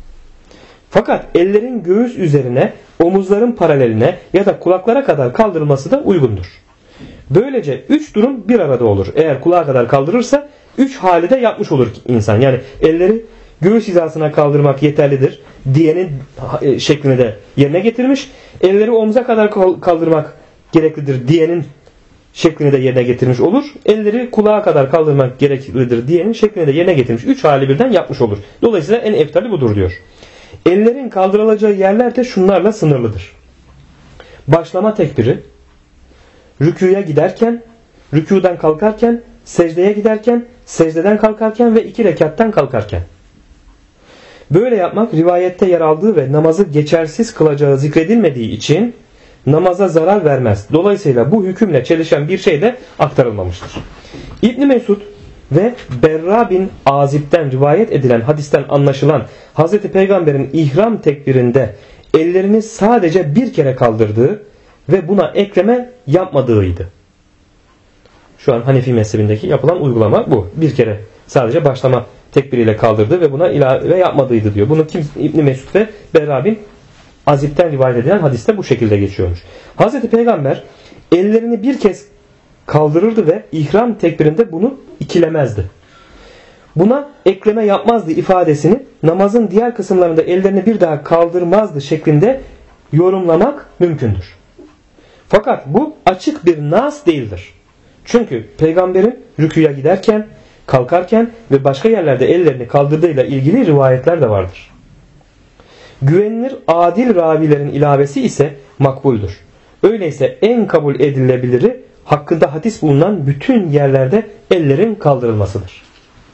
Speaker 1: Fakat ellerin göğüs üzerine, omuzların paraleline ya da kulaklara kadar kaldırılması da uygundur. Böylece üç durum bir arada olur. Eğer kulağa kadar kaldırırsa üç hali de yapmış olur insan. Yani elleri göğüs hizasına kaldırmak yeterlidir diyenin şeklini de yerine getirmiş. Elleri omuza kadar kaldırmak gereklidir diyenin şeklini de yerine getirmiş olur. Elleri kulağa kadar kaldırmak gereklidir diyenin şeklini de yerine getirmiş. Üç hali birden yapmış olur. Dolayısıyla en eftali budur diyor. Ellerin kaldırılacağı yerler de şunlarla sınırlıdır. Başlama tekbiri, rükûya giderken, rükûdan kalkarken, secdeye giderken, secdeden kalkarken ve 2 rekattan kalkarken. Böyle yapmak rivayette yer aldığı ve namazı geçersiz kılacağı zikredilmediği için namaza zarar vermez. Dolayısıyla bu hükümle çelişen bir şey de aktarılmamıştır. İbn Mesud ve Berra bin Azib'den rivayet edilen hadisten anlaşılan Hazreti Peygamber'in ihram tekbirinde ellerini sadece bir kere kaldırdığı ve buna ekleme yapmadığıydı. Şu an Hanefi mezhebindeki yapılan uygulama bu. Bir kere sadece başlama tekbiriyle kaldırdı ve buna ilave yapmadığıydı diyor. Bunu İbn Mesud ve Berra bin Azib'den rivayet edilen hadiste bu şekilde geçiyormuş. Hazreti Peygamber ellerini bir kez kaldırırdı ve ihram tekbirinde bunu ikilemezdi. Buna ekleme yapmazdı ifadesini namazın diğer kısımlarında ellerini bir daha kaldırmazdı şeklinde yorumlamak mümkündür. Fakat bu açık bir nas değildir. Çünkü peygamberin rüküya giderken, kalkarken ve başka yerlerde ellerini kaldırdığıyla ilgili rivayetler de vardır. Güvenilir adil ravilerin ilavesi ise makbuldür. Öyleyse en kabul edilebiliri hakkında hadis bulunan bütün yerlerde ellerin kaldırılmasıdır.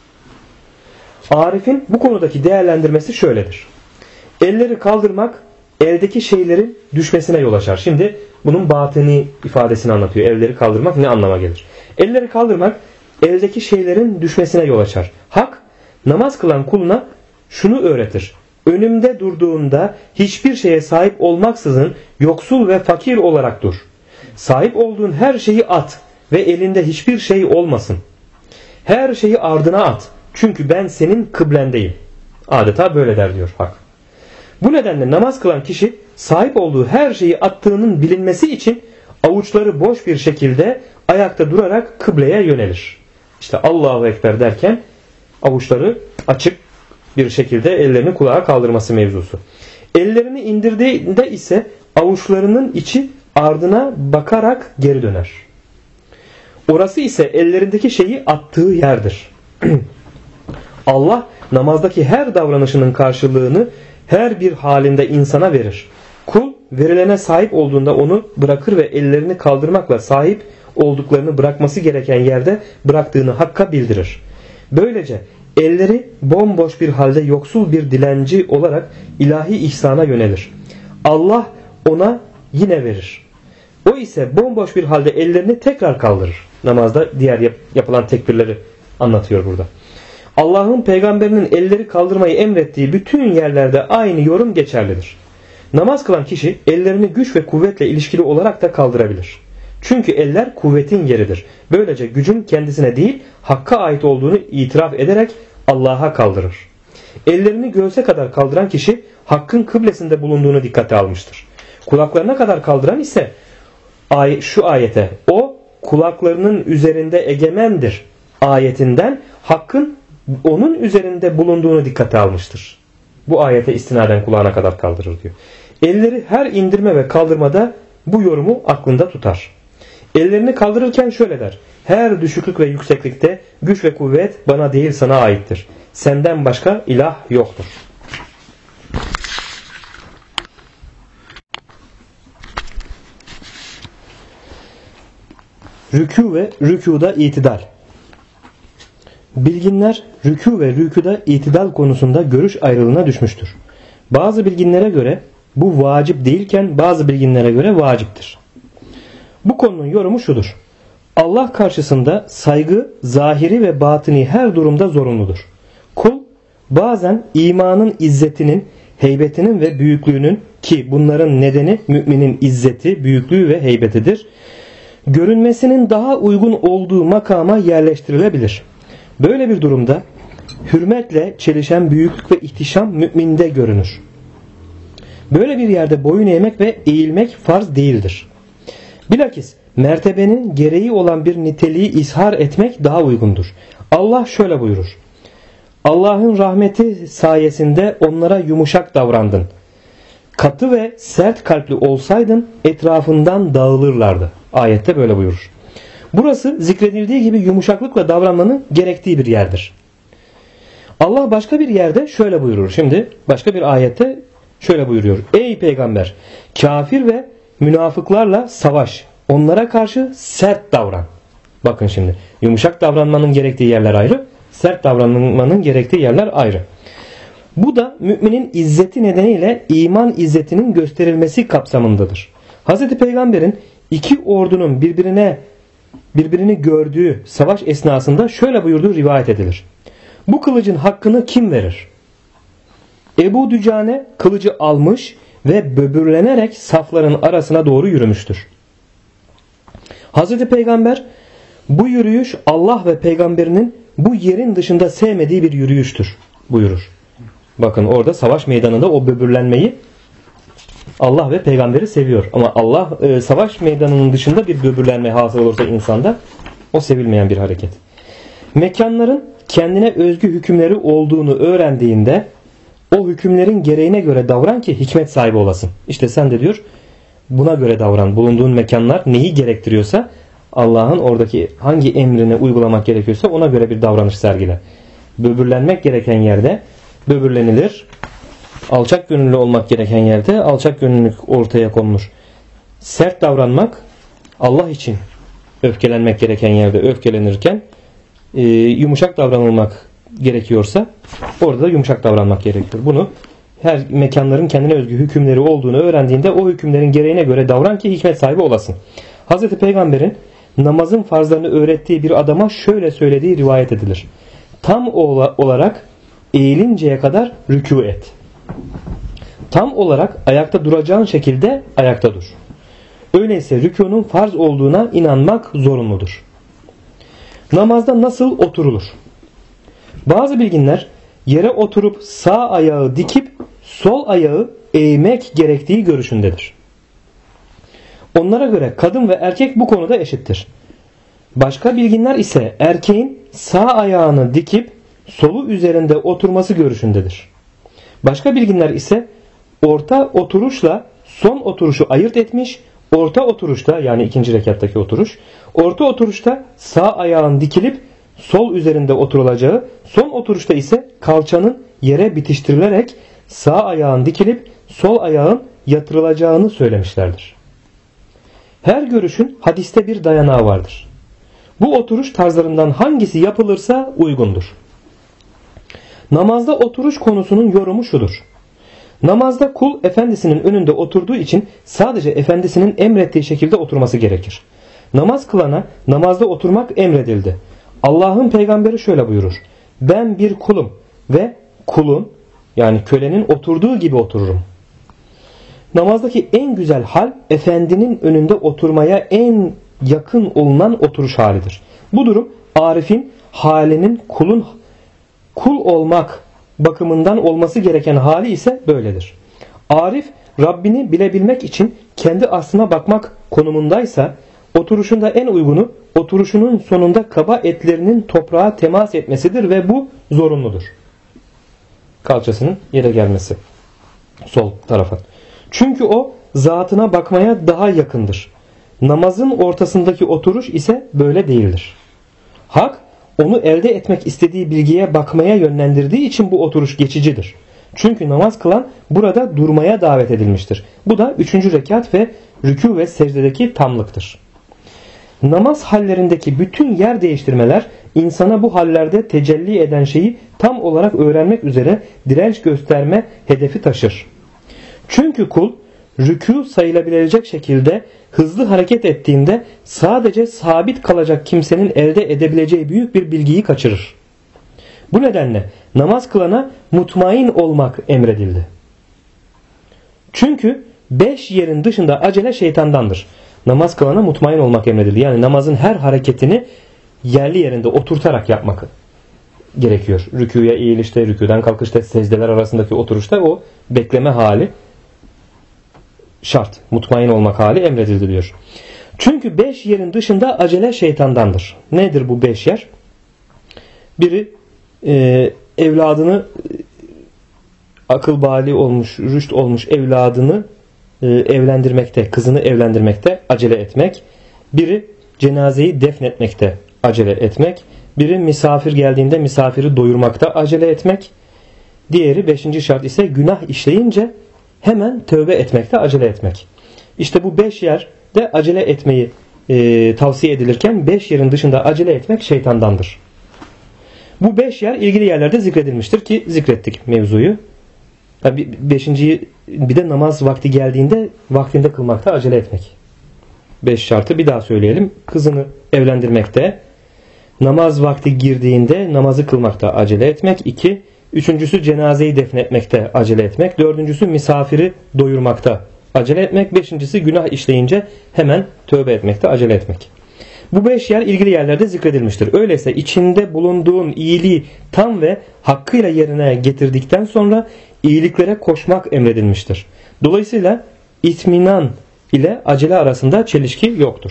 Speaker 1: Arif'in bu konudaki değerlendirmesi şöyledir. Elleri kaldırmak eldeki şeylerin düşmesine yol açar. Şimdi bunun batini ifadesini anlatıyor. Elleri kaldırmak ne anlama gelir? Elleri kaldırmak eldeki şeylerin düşmesine yol açar. Hak namaz kılan kuluna şunu öğretir. Önümde durduğunda hiçbir şeye sahip olmaksızın yoksul ve fakir olarak dur. Sahip olduğun her şeyi at ve elinde hiçbir şey olmasın. Her şeyi ardına at. Çünkü ben senin kıblendeyim. Adeta böyle der diyor Hak. Bu nedenle namaz kılan kişi sahip olduğu her şeyi attığının bilinmesi için avuçları boş bir şekilde ayakta durarak kıbleye yönelir. İşte Allahu Ekber derken avuçları açık bir şekilde ellerini kulağa kaldırması mevzusu. Ellerini indirdiğinde ise avuçlarının içi ardına bakarak geri döner. Orası ise ellerindeki şeyi attığı yerdir. Allah namazdaki her davranışının karşılığını her bir halinde insana verir. Kul verilene sahip olduğunda onu bırakır ve ellerini kaldırmakla sahip olduklarını bırakması gereken yerde bıraktığını Hakk'a bildirir. Böylece elleri bomboş bir halde yoksul bir dilenci olarak ilahi ihsana yönelir. Allah ona yine verir. O ise bomboş bir halde ellerini tekrar kaldırır. Namazda diğer yapılan tekbirleri anlatıyor burada. Allah'ın peygamberinin elleri kaldırmayı emrettiği bütün yerlerde aynı yorum geçerlidir. Namaz kılan kişi ellerini güç ve kuvvetle ilişkili olarak da kaldırabilir. Çünkü eller kuvvetin yeridir. Böylece gücün kendisine değil Hakk'a ait olduğunu itiraf ederek Allah'a kaldırır. Ellerini göğse kadar kaldıran kişi Hakk'ın kıblesinde bulunduğunu dikkate almıştır. Kulaklarına kadar kaldıran ise şu ayete o kulaklarının üzerinde egemendir ayetinden Hakk'ın onun üzerinde bulunduğunu dikkate almıştır. Bu ayete istinaden kulağına kadar kaldırır diyor. Elleri her indirme ve kaldırmada bu yorumu aklında tutar. Ellerini kaldırırken şöyle der. Her düşüklük ve yükseklikte güç ve kuvvet bana değil sana aittir. Senden başka ilah yoktur. Rükû ve rükûda itidal. Bilginler rükû ve rükûda itidal konusunda görüş ayrılığına düşmüştür. Bazı bilginlere göre bu vacip değilken bazı bilginlere göre vaciptir. Bu konunun yorumu şudur. Allah karşısında saygı zahiri ve batini her durumda zorunludur. Kul bazen imanın izzetinin, heybetinin ve büyüklüğünün ki bunların nedeni müminin izzeti, büyüklüğü ve heybetidir. Görünmesinin daha uygun olduğu makama yerleştirilebilir. Böyle bir durumda hürmetle çelişen büyüklük ve ihtişam müminde görünür. Böyle bir yerde boyun eğmek ve eğilmek farz değildir. Bilakis mertebenin gereği olan bir niteliği izhar etmek daha uygundur. Allah şöyle buyurur. Allah'ın rahmeti sayesinde onlara yumuşak davrandın. Katı ve sert kalpli olsaydın etrafından dağılırlardı. Ayette böyle buyurur. Burası zikredildiği gibi yumuşaklıkla davranmanın gerektiği bir yerdir. Allah başka bir yerde şöyle buyurur. Şimdi başka bir ayette şöyle buyuruyor. Ey peygamber, kafir ve münafıklarla savaş. Onlara karşı sert davran. Bakın şimdi yumuşak davranmanın gerektiği yerler ayrı, sert davranmanın gerektiği yerler ayrı. Bu da müminin izzeti nedeniyle iman izzetinin gösterilmesi kapsamındadır. Hz. Peygamber'in iki ordunun birbirini gördüğü savaş esnasında şöyle buyurduğu rivayet edilir. Bu kılıcın hakkını kim verir? Ebu Dücane kılıcı almış ve böbürlenerek safların arasına doğru yürümüştür. Hazreti Peygamber bu yürüyüş Allah ve peygamberinin bu yerin dışında sevmediği bir yürüyüştür buyurur. Bakın orada savaş meydanında o böbürlenmeyi Allah ve peygamberi seviyor. Ama Allah savaş meydanının dışında bir böbürlenme hasıl olursa insanda o sevilmeyen bir hareket. Mekanların kendine özgü hükümleri olduğunu öğrendiğinde o hükümlerin gereğine göre davran ki hikmet sahibi olasın. İşte sen de diyor buna göre davran. Bulunduğun mekanlar neyi gerektiriyorsa Allah'ın oradaki hangi emrini uygulamak gerekiyorsa ona göre bir davranış sergile. Böbürlenmek gereken yerde böbürlenilir. Alçak gönüllü olmak gereken yerde alçak gönüllülük ortaya konulur. Sert davranmak, Allah için öfkelenmek gereken yerde öfkelenirken yumuşak davranılmak gerekiyorsa orada da yumuşak davranmak gerekiyor. Bunu her mekanların kendine özgü hükümleri olduğunu öğrendiğinde o hükümlerin gereğine göre davran ki hikmet sahibi olasın. Hz. Peygamber'in namazın farzlarını öğrettiği bir adama şöyle söylediği rivayet edilir. Tam olarak eğilinceye kadar rükû et. Tam olarak ayakta duracağın şekilde ayakta dur. Öyleyse rükûnun farz olduğuna inanmak zorunludur. Namazda nasıl oturulur? Bazı bilginler yere oturup sağ ayağı dikip sol ayağı eğmek gerektiği görüşündedir. Onlara göre kadın ve erkek bu konuda eşittir. Başka bilginler ise erkeğin sağ ayağını dikip solu üzerinde oturması görüşündedir. Başka bilginler ise orta oturuşla son oturuşu ayırt etmiş, orta oturuşta yani ikinci rekattaki oturuş, orta oturuşta sağ ayağın dikilip sol üzerinde oturulacağı, son oturuşta ise kalçanın yere bitiştirilerek sağ ayağın dikilip sol ayağın yatırılacağını söylemişlerdir. Her görüşün hadiste bir dayanağı vardır. Bu oturuş tarzlarından hangisi yapılırsa uygundur. Namazda oturuş konusunun yorumu şudur. Namazda kul efendisinin önünde oturduğu için sadece efendisinin emrettiği şekilde oturması gerekir. Namaz kılana namazda oturmak emredildi. Allah'ın peygamberi şöyle buyurur. Ben bir kulum ve kulun yani kölenin oturduğu gibi otururum. Namazdaki en güzel hal efendinin önünde oturmaya en yakın olunan oturuş halidir. Bu durum arifin halinin kul olmak bakımından olması gereken hali ise böyledir. Arif Rabbini bilebilmek için kendi aslına bakmak konumundaysa oturuşunda en uygunu oturuşunun sonunda kaba etlerinin toprağa temas etmesidir ve bu zorunludur. Kalçasının yere gelmesi sol tarafa. Çünkü o zatına bakmaya daha yakındır. Namazın ortasındaki oturuş ise böyle değildir. Hak onu elde etmek istediği bilgiye bakmaya yönlendirdiği için bu oturuş geçicidir. Çünkü namaz kılan burada durmaya davet edilmiştir. Bu da 3. rekat ve rükû ve secdedeki tamlıktır. Namaz hallerindeki bütün yer değiştirmeler insana bu hallerde tecelli eden şeyi tam olarak öğrenmek üzere direnç gösterme hedefi taşır. Çünkü kul rükû sayılabilecek şekilde hızlı hareket ettiğinde sadece sabit kalacak kimsenin elde edebileceği büyük bir bilgiyi kaçırır. Bu nedenle namaz kılana mutmain olmak emredildi. Çünkü 5 yerin dışında acele şeytandandır. Namaz kılana mutmain olmak emredildi. Yani namazın her hareketini yerli yerinde oturtarak yapmak gerekiyor. Rükûya eğilişte, rükûden kalkışta, secdeler arasındaki oturuşta o bekleme hali şart. Mutmain olmak hali emredildi diyor. Çünkü 5 yerin dışında acele şeytandandır. Nedir bu 5 yer? Biri evladını akıl bali olmuş, rüşt olmuş evladını evlendirmekte, kızını evlendirmekte acele etmek. Biri cenazeyi defnetmekte acele etmek. Biri misafir geldiğinde misafiri doyurmakta acele etmek. Diğeri 5. şart ise günah işleyince hemen tövbe etmekte acele etmek. İşte bu 5 yerde acele etmeyi tavsiye edilirken 5 yerin dışında acele etmek şeytandandır. Bu 5 yer ilgili yerlerde zikredilmiştir ki zikrettik mevzuyu. 5.'yi bir de namaz vakti geldiğinde vaktinde kılmakta acele etmek. 5 şartı bir daha söyleyelim. Kızını evlendirmekte, namaz vakti girdiğinde namazı kılmakta acele etmek. 2. Üçüncüsü cenazeyi defnetmekte acele etmek. 4. misafiri doyurmakta acele etmek. 5. günah işleyince hemen tövbe etmekte acele etmek. Bu 5 yer ilgili yerlerde zikredilmiştir. Öyleyse içinde bulunduğun iyiliği tam ve hakkıyla yerine getirdikten sonra iyiliklere koşmak emredilmiştir. Dolayısıyla itminan ile acele arasında çelişki yoktur.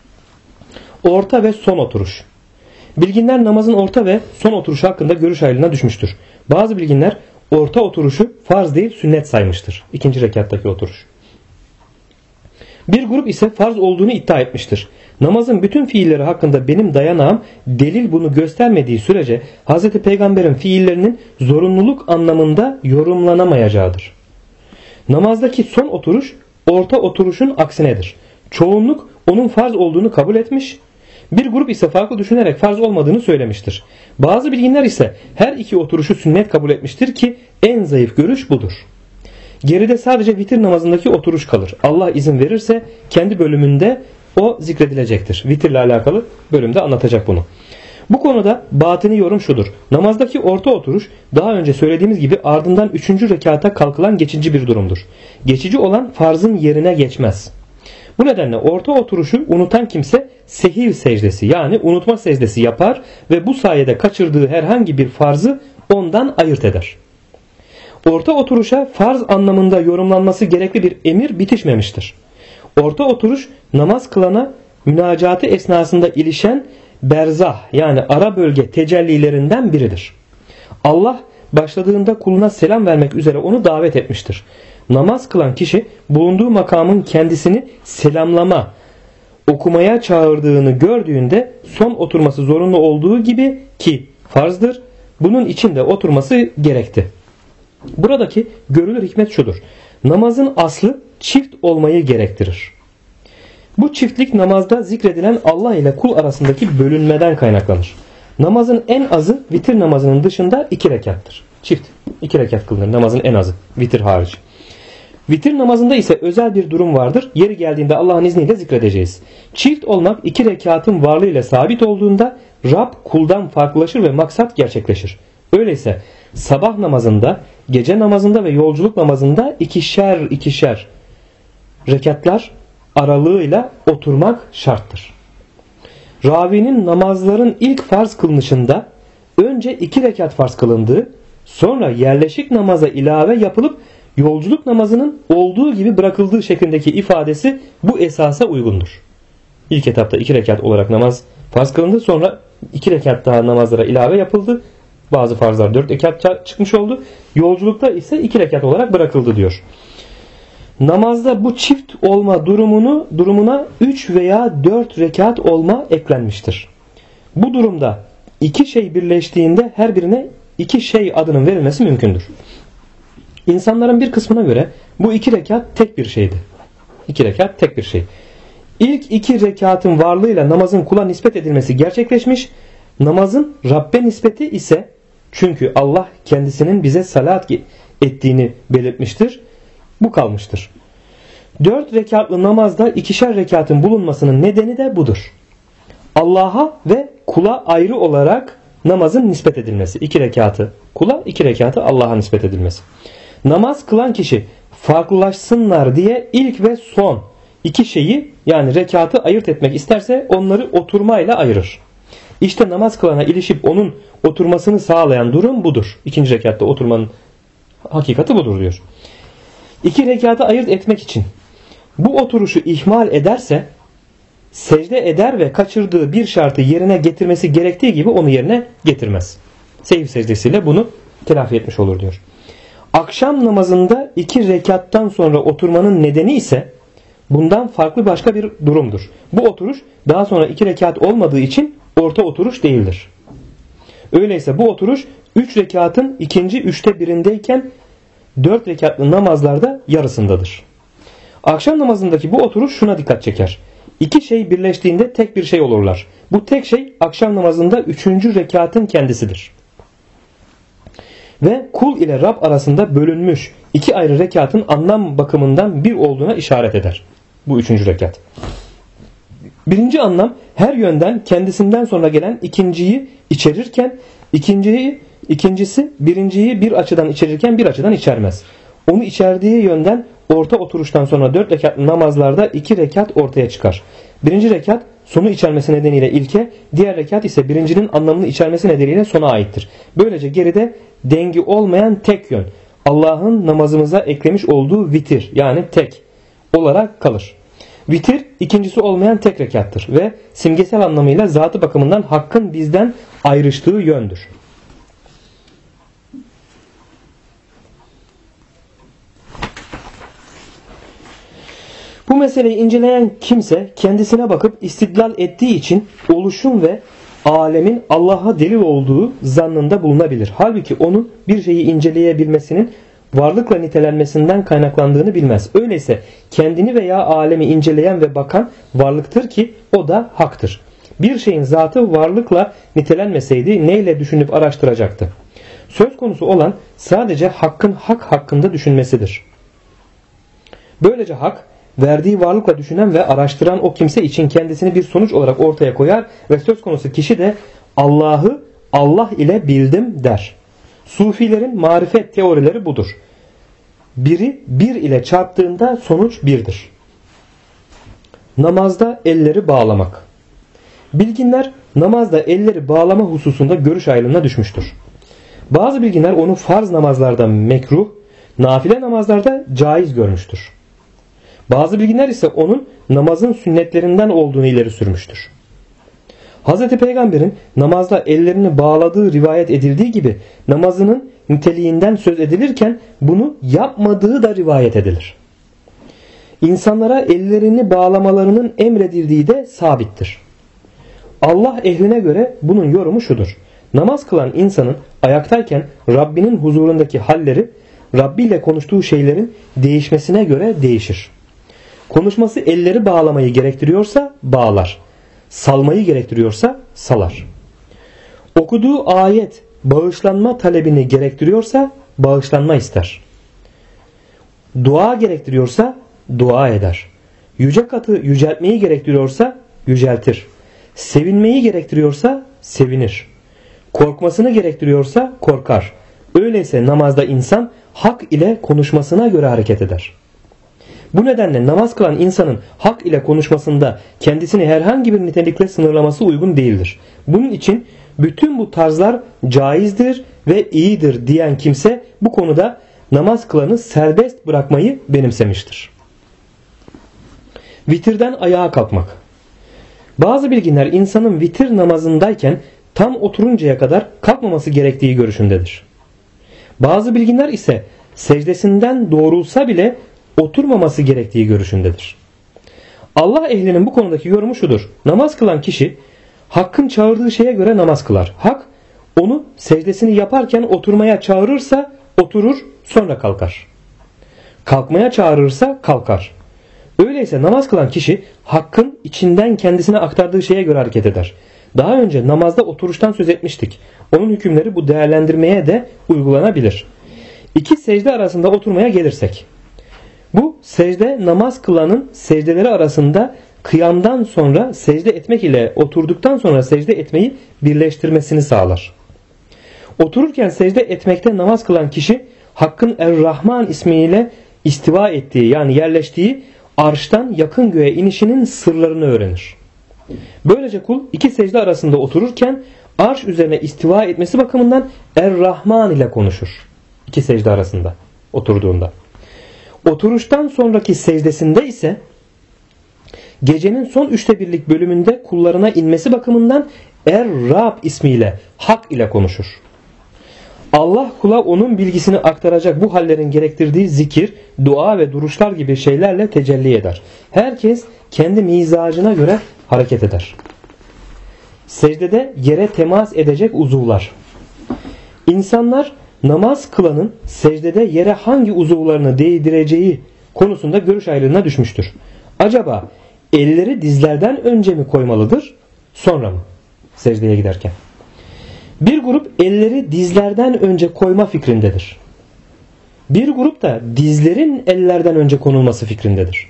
Speaker 1: Orta ve son oturuş. Bilginler namazın orta ve son oturuşu hakkında görüş ayrılığına düşmüştür. Bazı bilginler orta oturuşu farz değil sünnet saymıştır. 2. rekattaki oturuş. Bir grup ise farz olduğunu iddia etmiştir. Namazın bütün fiilleri hakkında benim dayanağım delil bunu göstermediği sürece Hz. Peygamber'in fiillerinin zorunluluk anlamında yorumlanamayacağıdır. Namazdaki son oturuş orta oturuşun aksinedir. Çoğunluk onun farz olduğunu kabul etmiş, bir grup ise farklı düşünerek farz olmadığını söylemiştir. Bazı bilginler ise her iki oturuşu sünnet kabul etmiştir ki en zayıf görüş budur. Geride sadece vitir namazındaki oturuş kalır. Allah izin verirse kendi bölümünde o zikredilecektir. Vitirle alakalı bölümde anlatacak bunu. Bu konuda batini yorum şudur. Namazdaki orta oturuş daha önce söylediğimiz gibi ardından 3. rekata kalkılan geçici bir durumdur. Geçici olan farzın yerine geçmez. Bu nedenle orta oturuşu unutan kimse sehiv secdesi yani unutma secdesi yapar ve bu sayede kaçırdığı herhangi bir farzı ondan ayırt eder. Orta oturuşa farz anlamında yorumlanması gerekli bir emir bitişmemiştir. Orta oturuş namaz kılana münacatı esnasında ilişen berzah yani ara bölge tecellilerinden biridir. Allah başladığında kuluna selam vermek üzere onu davet etmiştir. Namaz kılan kişi bulunduğu makamın kendisini selamlama, okumaya çağırdığını gördüğünde son oturması zorunlu olduğu gibi ki farzdır, bunun için de oturması gerekti. Buradaki görülür hikmet şudur. Namazın aslı çift olmayı gerektirir. Bu çiftlik namazda zikredilen Allah ile kul arasındaki bölünmeden kaynaklanır. Namazın en azı vitir namazının dışında 2 rekattır. Çift 2 rekat kılınır namazın en azı vitir hariç. Vitir namazında ise özel bir durum vardır. Yeri geldiğinde Allah'ın izniyle zikredeceğiz. Çift olmak 2 rekatın varlığıyla sabit olduğunda Rab kuldan farklılaşır ve maksat gerçekleşir. Öyleyse sabah namazında, gece namazında ve yolculuk namazında ikişer rekatlar aralığıyla oturmak şarttır. Ravinin namazların ilk farz kılınışında önce 2 rekat farz kılındığı, sonra yerleşik namaza ilave yapılıp yolculuk namazının olduğu gibi bırakıldığı şeklindeki ifadesi bu esasa uygundur. İlk etapta 2 rekat olarak namaz farz kılındı, sonra 2 rekat daha namazlara ilave yapıldı. Bazı farzlar 4 rekat çıkmış oldu. Yolculukta ise 2 rekat olarak bırakıldı diyor. Namazda bu çift olma durumuna 3 veya 4 rekat olma eklenmiştir. Bu durumda 2 şey birleştiğinde her birine 2 şey adının verilmesi mümkündür. İnsanların bir kısmına göre bu 2 rekat tek bir şeydi. 2 rekat tek bir şey. İlk 2 rekatın varlığıyla namazın kula nispet edilmesi gerçekleşmiş. Namazın Rabbe nispeti ise çünkü Allah kendisinin bize salat ettiğini belirtmiştir. Bu kalmıştır. 4 rekatlı namazda 2'şer rekatın bulunmasının nedeni de budur. Allah'a ve kula ayrı olarak namazın nispet edilmesi. 2 rekatı kula, 2 rekatı Allah'a nispet edilmesi. Namaz kılan kişi farklılaşsınlar diye ilk ve son 2 şeyi yani rekatı ayırt etmek isterse onları oturmayla ayırır. İşte namaz kılana ilişip onun oturmasını sağlayan durum budur. 2. rekatta oturmanın hakikati budur diyor. 2 rekatı ayırt etmek için bu oturuşu ihmal ederse secde eder ve kaçırdığı bir şartı yerine getirmesi gerektiği gibi onu yerine getirmez. Sehv secdesiyle bunu telafi etmiş olur diyor. Akşam namazında 2 rekattan sonra oturmanın nedeni ise bundan farklı başka bir durumdur. Bu oturuş daha sonra 2 rekat olmadığı için orta oturuş değildir. Öyleyse bu oturuş 3 rekatın ikinci 3'te 1'indeyken 4 rekatlı namazlarda yarısındadır. Akşam namazındaki bu oturuş şuna dikkat çeker. 2 şey birleştiğinde tek bir şey olurlar. Bu tek şey akşam namazında 3. rekatın kendisidir. Ve kul ile Rab arasında bölünmüş 2 ayrı rekatın anlam bakımından bir olduğuna işaret eder. Bu 3. rekat. Birinci anlam her yönden kendisinden sonra gelen ikinciyi içerirken ikincisi birinciyi bir açıdan içerirken bir açıdan içermez. Onu içerdiği yönden orta oturuştan sonra 4 rekatlı namazlarda 2 rekat ortaya çıkar. Birinci rekat sonu içermesi nedeniyle ilke, diğer rekat ise birincinin anlamını içermesi nedeniyle sona aittir. Böylece geride dengi olmayan tek yön Allah'ın namazımıza eklemiş olduğu vitir yani tek olarak kalır. Vitir ikincisi olmayan tek rekattır ve simgesel anlamıyla zatı bakımından hakkın bizden ayrıştığı yöndür. Bu meseleyi inceleyen kimse kendisine bakıp istidlal ettiği için oluşum ve alemin Allah'a delil olduğu zannında bulunabilir. Halbuki onun bir şeyi inceleyebilmesinin varlıkla nitelenmesinden kaynaklandığını bilmez. Öyleyse kendini veya alemi inceleyen ve bakan varlıktır ki o da haktır. Bir şeyin zatı varlıkla nitelenmeseydi neyle düşünüp araştıracaktı? Söz konusu olan sadece hakkın hak hakkında düşünmesidir. Böylece hak, verdiği varlıkla düşünen ve araştıran o kimse için kendisini bir sonuç olarak ortaya koyar ve söz konusu kişi de Allah'ı Allah ile bildim der. Sufilerin marifet teorileri budur. Biri bir ile çarptığında sonuç birdir. Namazda elleri bağlamak. Bilginler namazda elleri bağlama hususunda görüş ayrılığına düşmüştür. Bazı bilginler onu farz namazlarda mekruh, nafile namazlarda caiz görmüştür. Bazı bilginler ise onun namazın sünnetlerinden olduğunu ileri sürmüştür. Hz. Peygamber'in namazda ellerini bağladığı rivayet edildiği gibi namazının niteliğinden söz edilirken bunu yapmadığı da rivayet edilir. İnsanlara ellerini bağlamalarının emredildiği de sabittir. Allah ehline göre bunun yorumu şudur. Namaz kılan insanın ayaktayken Rabbinin huzurundaki halleri Rabbi ile konuştuğu şeylerin değişmesine göre değişir. Konuşması elleri bağlamayı gerektiriyorsa bağlar. Salmayı gerektiriyorsa salar. Okuduğu ayet bağışlanma talebini gerektiriyorsa bağışlanma ister. Dua gerektiriyorsa dua eder. Yüce katı yüceltmeyi gerektiriyorsa yüceltir. Sevinmeyi gerektiriyorsa sevinir. Korkmasını gerektiriyorsa korkar. Öyleyse namazda insan hak ile konuşmasına göre hareket eder. Bu nedenle namaz kılan insanın hak ile konuşmasında kendisini herhangi bir nitelikle sınırlaması uygun değildir. Bunun için bütün bu tarzlar caizdir ve iyidir diyen kimse bu konuda namaz kılanı serbest bırakmayı benimsemiştir. Vitirden ayağa kalkmak. Bazı bilginler insanın vitir namazındayken tam oturuncaya kadar kalkmaması gerektiği görüşündedir. Bazı bilginler ise secdesinden doğrulsa bile oturmaması gerektiği görüşündedir. Allah ehlinin bu konudaki yorumu şudur. Namaz kılan kişi hakkın çağırdığı şeye göre namaz kılar. Hak onu secdesini yaparken oturmaya çağırırsa oturur sonra kalkar. Kalkmaya çağırırsa kalkar. Öyleyse namaz kılan kişi hakkın içinden kendisine aktardığı şeye göre hareket eder. Daha önce namazda oturuştan söz etmiştik. Onun hükümleri bu değerlendirmeye de uygulanabilir. İki secde arasında oturmaya gelirsek. Bu secde namaz kılanın secdeleri arasında kıyamdan sonra secde etmek ile oturduktan sonra secde etmeyi birleştirmesini sağlar. Otururken secde etmekte namaz kılan kişi Hakk'ın Er-Rahman ismiyle istiva ettiği yani yerleştiği arştan yakın göğe inişinin sırlarını öğrenir. Böylece kul iki secde arasında otururken arş üzerine istiva etmesi bakımından Er-Rahman ile konuşur. İki secde arasında oturduğunda. Oturuştan sonraki secdesinde ise gecenin son 1/3 bölümünde kullarına inmesi bakımından Er-Rab ismiyle Hak ile konuşur. Allah kula onun bilgisini aktaracak bu hallerin gerektirdiği zikir, dua ve duruşlar gibi şeylerle tecelli eder. Herkes kendi mizacına göre hareket eder. Secdede yere temas edecek uzuvlar. İnsanlar namaz kılanın secdede yere hangi uzuvlarını değdireceği konusunda görüş ayrılığına düşmüştür. Acaba elleri dizlerden önce mi koymalıdır, sonra mı secdeye giderken? Bir grup elleri dizlerden önce koyma fikrindedir. Bir grup da dizlerin ellerden önce konulması fikrindedir.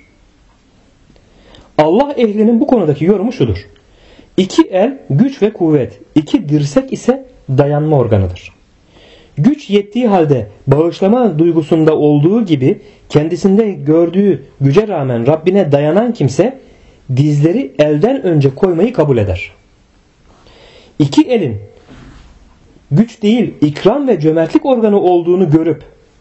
Speaker 1: Allah ehlinin bu konudaki yorumu şudur. İki el güç ve kuvvet, iki dirsek ise dayanma organıdır. Güç yettiği halde bağışlama duygusunda olduğu gibi kendisinde gördüğü güce rağmen Rabbine dayanan kimse dizleri elden önce koymayı kabul eder. İki elin güç değil ikram ve cömertlik organı olduğunu görüp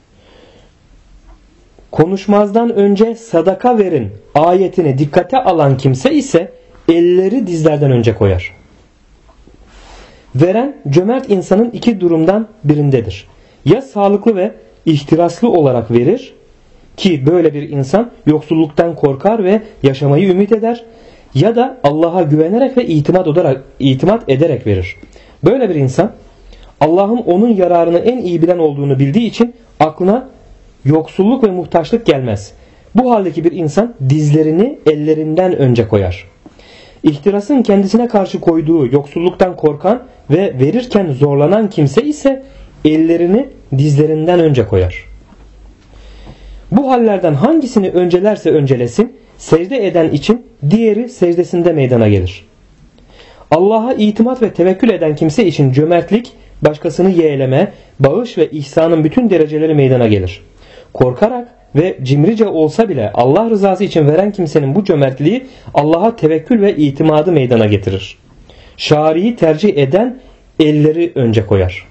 Speaker 1: konuşmazdan önce sadaka verin ayetini dikkate alan kimse ise elleri dizlerden önce koyar. Veren cömert insanın iki durumdan birindedir. Ya sağlıklı ve ihtiraslı olarak verir ki böyle bir insan yoksulluktan korkar ve yaşamayı ümit eder ya da Allah'a güvenerek ve itimat ederek verir. Böyle bir insan Allah'ın onun yararını en iyi bilen olduğunu bildiği için aklına yoksulluk ve muhtaçlık gelmez. Bu haldeki bir insan dizlerini ellerinden önce koyar. İhtirasın kendisine karşı koyduğu yoksulluktan korkan ve verirken zorlanan kimse ise ellerini dizlerinden önce koyar. Bu hallerden hangisini öncelerse öncelesin, secde eden için diğeri secdesinde meydana gelir. Allah'a itimat ve tevekkül eden kimse için cömertlik, başkasını yeğleme, bağış ve ihsanın bütün dereceleri meydana gelir. Korkarak ve cimrice olsa bile Allah rızası için veren kimsenin bu cömertliği Allah'a tevekkül ve itimadı meydana getirir. Şari'yi tercih eden elleri önce koyar.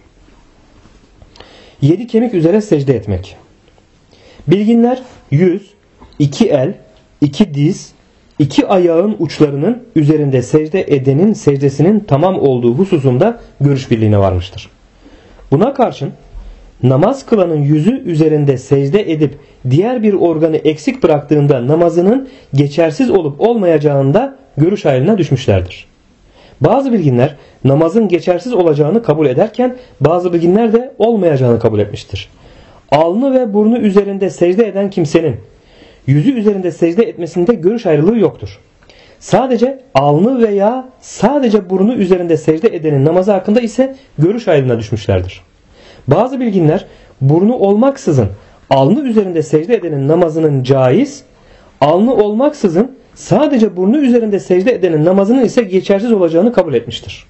Speaker 1: 7 kemik üzere secde etmek. Bilginler yüz, 2 el, 2 diz, 2 ayağın uçlarının üzerinde secde edenin secdesinin tamam olduğu hususunda görüş birliğine varmıştır. Buna karşın namaz kılanın yüzü üzerinde secde edip diğer bir organı eksik bıraktığında namazının geçersiz olup olmayacağında görüş ayrılığına düşmüşlerdir. Bazı bilginler namazın geçersiz olacağını kabul ederken bazı bilginler de olmayacağını kabul etmiştir. Alnı ve burnu üzerinde secde eden kimsenin yüzü üzerinde secde etmesinde görüş ayrılığı yoktur. Sadece alnı veya sadece burnu üzerinde secde edenin namazı hakkında ise görüş ayrılığına düşmüşlerdir. Bazı bilginler burnu olmaksızın alnı üzerinde secde edenin namazının caiz, alnı olmaksızın sadece burnu üzerinde secde edenin namazının ise geçersiz olacağını kabul etmiştir.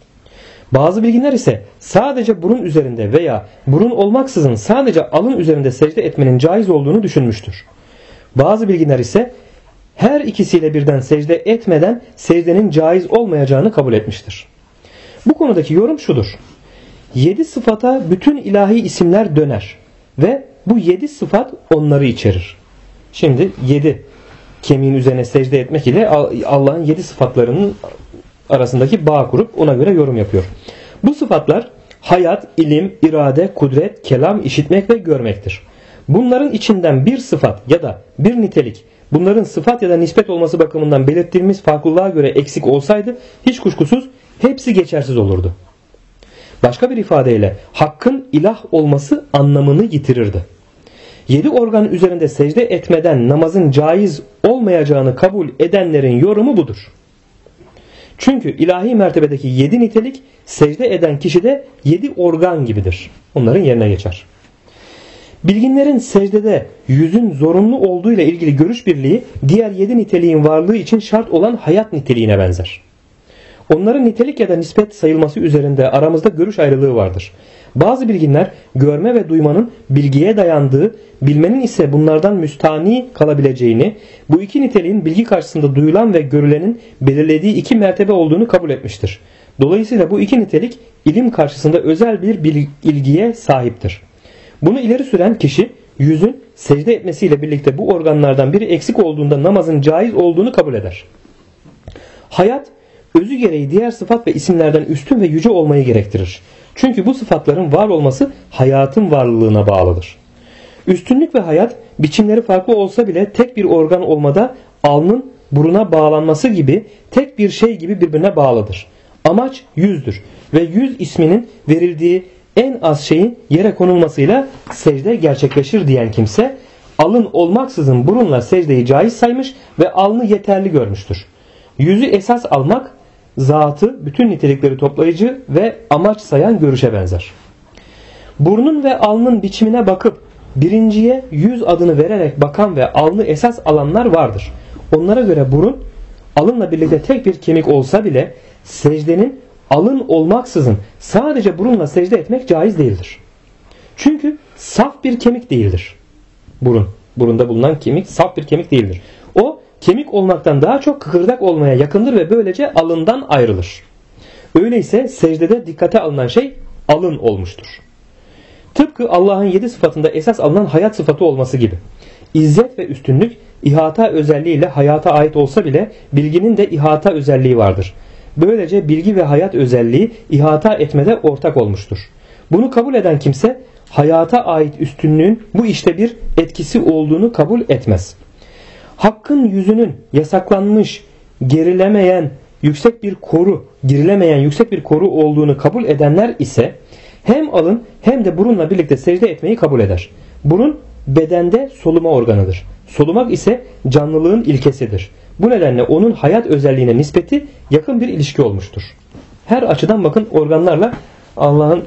Speaker 1: Bazı bilginler ise sadece burun üzerinde veya burun olmaksızın sadece alın üzerinde secde etmenin caiz olduğunu düşünmüştür. Bazı bilginler ise her ikisiyle birden secde etmeden secdenin caiz olmayacağını kabul etmiştir. Bu konudaki yorum şudur. 7 sıfata bütün ilahi isimler döner ve bu 7 sıfat onları içerir. Şimdi 7 kemiğin üzerine secde etmek ile Allah'ın 7 sıfatlarının arasındaki bağ kurup ona göre yorum yapıyor. Bu sıfatlar hayat, ilim, irade, kudret, kelam, işitmek ve görmektir. Bunların içinden bir sıfat ya da bir nitelik bunların sıfat ya da nispet olması bakımından belirttiğimiz farklılığa göre eksik olsaydı hiç kuşkusuz hepsi geçersiz olurdu. Başka bir ifadeyle hakkın ilah olması anlamını yitirirdi. 7 organ üzerinde secde etmeden namazın caiz olmayacağını kabul edenlerin yorumu budur. Çünkü ilahi mertebedeki 7 nitelik secde eden kişide 7 organ gibidir. Onların yerine geçer. Bilginlerin secdede yüzün zorunlu olduğu ile ilgili görüş birliği diğer 7 niteliğin varlığı için şart olan hayat niteliğine benzer. Onların nitelik ya da nispet sayılması üzerinde aramızda görüş ayrılığı vardır. Bazı bilginler görme ve duymanın bilgiye dayandığı, bilmenin ise bunlardan müstani kalabileceğini, bu iki niteliğin bilgi karşısında duyulan ve görülenin belirlediği iki mertebe olduğunu kabul etmiştir. Dolayısıyla bu iki nitelik ilim karşısında özel bir ilgiye sahiptir. Bunu ileri süren kişi yüzün secde etmesiyle birlikte bu organlardan biri eksik olduğunda namazın caiz olduğunu kabul eder. Hayat özü gereği diğer sıfat ve isimlerden üstün ve yüce olmayı gerektirir. Çünkü bu sıfatların var olması hayatın varlığına bağlıdır. Üstünlük ve hayat biçimleri farklı olsa bile tek bir organ olmada alnın buruna bağlanması gibi tek bir şey gibi birbirine bağlıdır. Amaç yüzdür ve yüz isminin verildiği en az şeyin yere konulmasıyla secde gerçekleşir diyen kimse alın olmaksızın burunla secdeyi caiz saymış ve alnı yeterli görmüştür. Yüzü esas almak zatı bütün nitelikleri toplayıcı ve amaç sayan görüşe benzer. Burnun ve alnın biçimine bakıp birinciye yüz adını vererek bakan ve alnı esas alanlar vardır. Onlara göre burun alınla birlikte tek bir kemik olsa bile secdenin alın olmaksızın sadece burunla secde etmek caiz değildir. Çünkü saf bir kemik değildir. Burunda bulunan kemik saf bir kemik değildir. O kemik olmaktan daha çok kıkırdak olmaya yakındır ve böylece alından ayrılır. Öyleyse secdede dikkate alınan şey alın olmuştur. Tıpkı Allah'ın 7 sıfatında esas alınan hayat sıfatı olması gibi. İzzet ve üstünlük ihata özelliğiyle hayata ait olsa bile bilginin de ihata özelliği vardır. Böylece bilgi ve hayat özelliği ihata etmede ortak olmuştur. Bunu kabul eden kimse hayata ait üstünlüğün bu işte bir etkisi olduğunu kabul etmez. Hakkın yüzünün yasaklanmış, girilemeyen yüksek bir koru olduğunu kabul edenler ise hem alın hem de burunla birlikte secde etmeyi kabul eder. Burun bedende soluma organıdır. Solumak ise canlılığın ilkesidir. Bu nedenle onun hayat özelliğine nispeti yakın bir ilişki olmuştur. Her açıdan bakın organlarla Allah'ın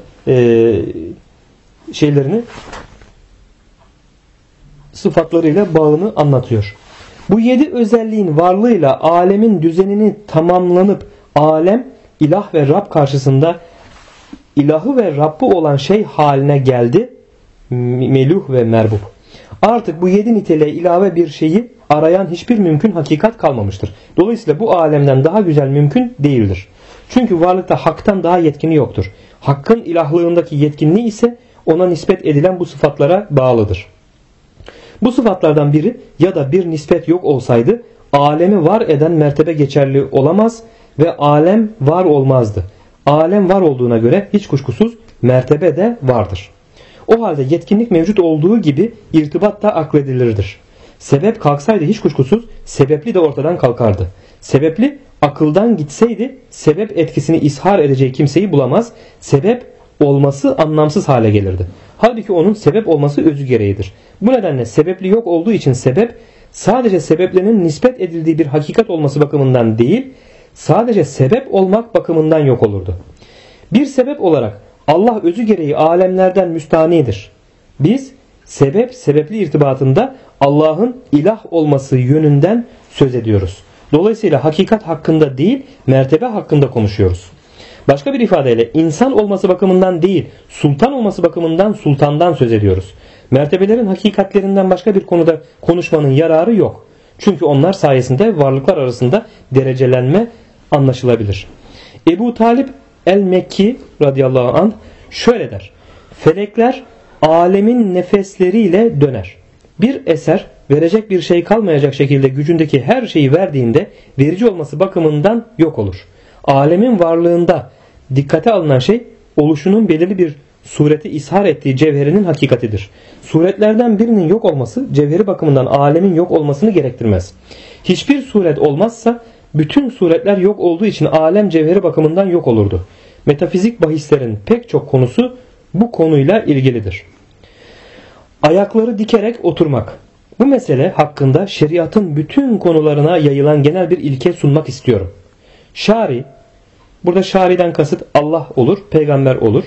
Speaker 1: sıfatlarıyla bağını anlatıyor. Bu 7 özelliğin varlığıyla alemin düzenini tamamlanıp alem ilah ve Rab karşısında ilahı ve Rabb'ı olan şey haline geldi. Meluh ve merbub. Artık bu 7 niteliğe ilave bir şeyi arayan hiçbir mümkün hakikat kalmamıştır. Dolayısıyla bu alemden daha güzel mümkün değildir. Çünkü varlıkta haktan daha yetkini yoktur. Hakkın ilahlığındaki yetkinliği ise ona nispet edilen bu sıfatlara bağlıdır. Bu sıfatlardan biri ya da bir nispet yok olsaydı alemi var eden mertebe geçerli olamaz ve alem var olmazdı. Alem var olduğuna göre hiç kuşkusuz mertebe de vardır. O halde yetkinlik mevcut olduğu gibi irtibat da akledilirdir. Sebep kalksaydı hiç kuşkusuz sebepli de ortadan kalkardı. Sebepli akıldan gitseydi sebep etkisini ishar edeceği kimseyi bulamaz. Sebep olması anlamsız hale gelirdi. Halbuki onun sebep olması özü gereğidir. Bu nedenle sebepli yok olduğu için sebep sadece sebeplerinin nispet edildiği bir hakikat olması bakımından değil, sadece sebep olmak bakımından yok olurdu. Bir sebep olarak Allah özü gereği alemlerden müstanidir. Biz sebepli irtibatında Allah'ın ilah olması yönünden söz ediyoruz. Dolayısıyla hakikat hakkında değil, mertebe hakkında konuşuyoruz. Başka bir ifadeyle insan olması bakımından değil, sultan olması bakımından sultandan söz ediyoruz. Mertebelerin hakikatlerinden başka bir konuda konuşmanın yararı yok. Çünkü onlar sayesinde varlıklar arasında derecelenme anlaşılabilir. Ebu Talib el-Mekki radıyallahu anh şöyle der. Felekler alemin nefesleriyle döner. Bir eser verecek bir şey kalmayacak şekilde gücündeki her şeyi verdiğinde verici olması bakımından yok olur. Alemin varlığında dikkate alınan şey oluşunun belirli bir sureti ishar ettiği cevherinin hakikatidir. Suretlerden birinin yok olması cevheri bakımından alemin yok olmasını gerektirmez. Hiçbir suret olmazsa bütün suretler yok olduğu için alem cevheri bakımından yok olurdu. Metafizik bahislerin pek çok konusu bu konuyla ilgilidir. Ayakları dikerek oturmak. Bu mesele hakkında şeriatın bütün konularına yayılan genel bir ilke sunmak istiyorum. Şari, burada şariden kasıt Allah olur, peygamber olur.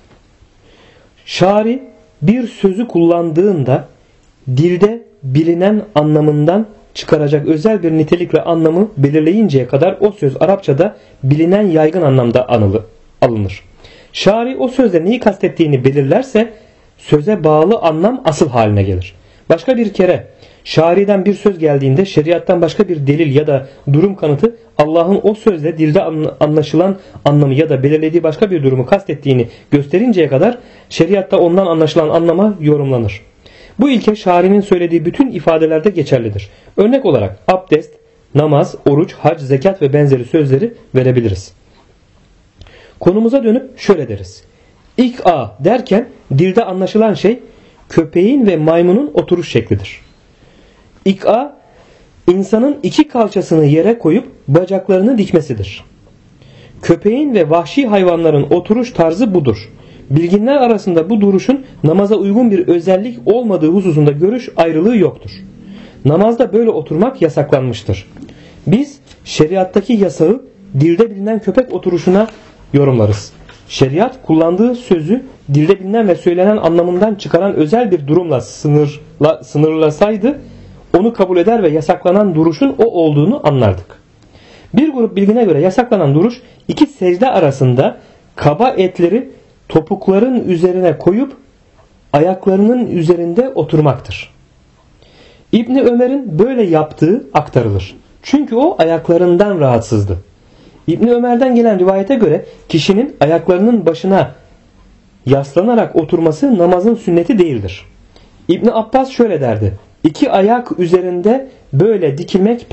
Speaker 1: Şari bir sözü kullandığında dilde bilinen anlamından çıkaracak özel bir nitelikle anlamı belirleyinceye kadar o söz Arapçada bilinen yaygın anlamda alınır. Şari o sözle neyi kastettiğini belirlerse söze bağlı anlam asıl haline gelir. Başka bir kere şariden bir söz geldiğinde şeriattan başka bir delil ya da durum kanıtı Allah'ın o sözle dilde anlaşılan anlamı ya da belirlediği başka bir durumu kastettiğini gösterinceye kadar şeriatta ondan anlaşılan anlama yorumlanır. Bu ilke şarinin söylediği bütün ifadelerde geçerlidir. Örnek olarak abdest, namaz, oruç, hac, zekat ve benzeri sözleri verebiliriz. Konumuza dönüp şöyle deriz. İk'a derken dilde anlaşılan şey köpeğin ve maymunun oturuş şeklidir. İk'a insanın iki kalçasını yere koyup bacaklarını dikmesidir. Köpeğin ve vahşi hayvanların oturuş tarzı budur. Bilginler arasında bu duruşun namaza uygun bir özellik olmadığı hususunda görüş ayrılığı yoktur. Namazda böyle oturmak yasaklanmıştır. Biz şeriattaki yasağı dilde bilinen köpek oturuşuna yorumlarız. Şeriat kullandığı sözü dilde bilinen ve söylenen anlamından çıkaran özel bir durumla sınırlasaydı onu kabul eder ve yasaklanan duruşun o olduğunu anlardık. Bir grup bilgine göre yasaklanan duruş iki secde arasında kaba etleri topukların üzerine koyup ayaklarının üzerinde oturmaktır. İbni Ömer'in böyle yaptığı aktarılır. Çünkü o ayaklarından rahatsızdı. İbni Ömer'den gelen rivayete göre kişinin ayaklarının başına yaslanarak oturması namazın sünneti değildir. İbni Abbas şöyle derdi. İki ayak üzerinde böyle dikilmek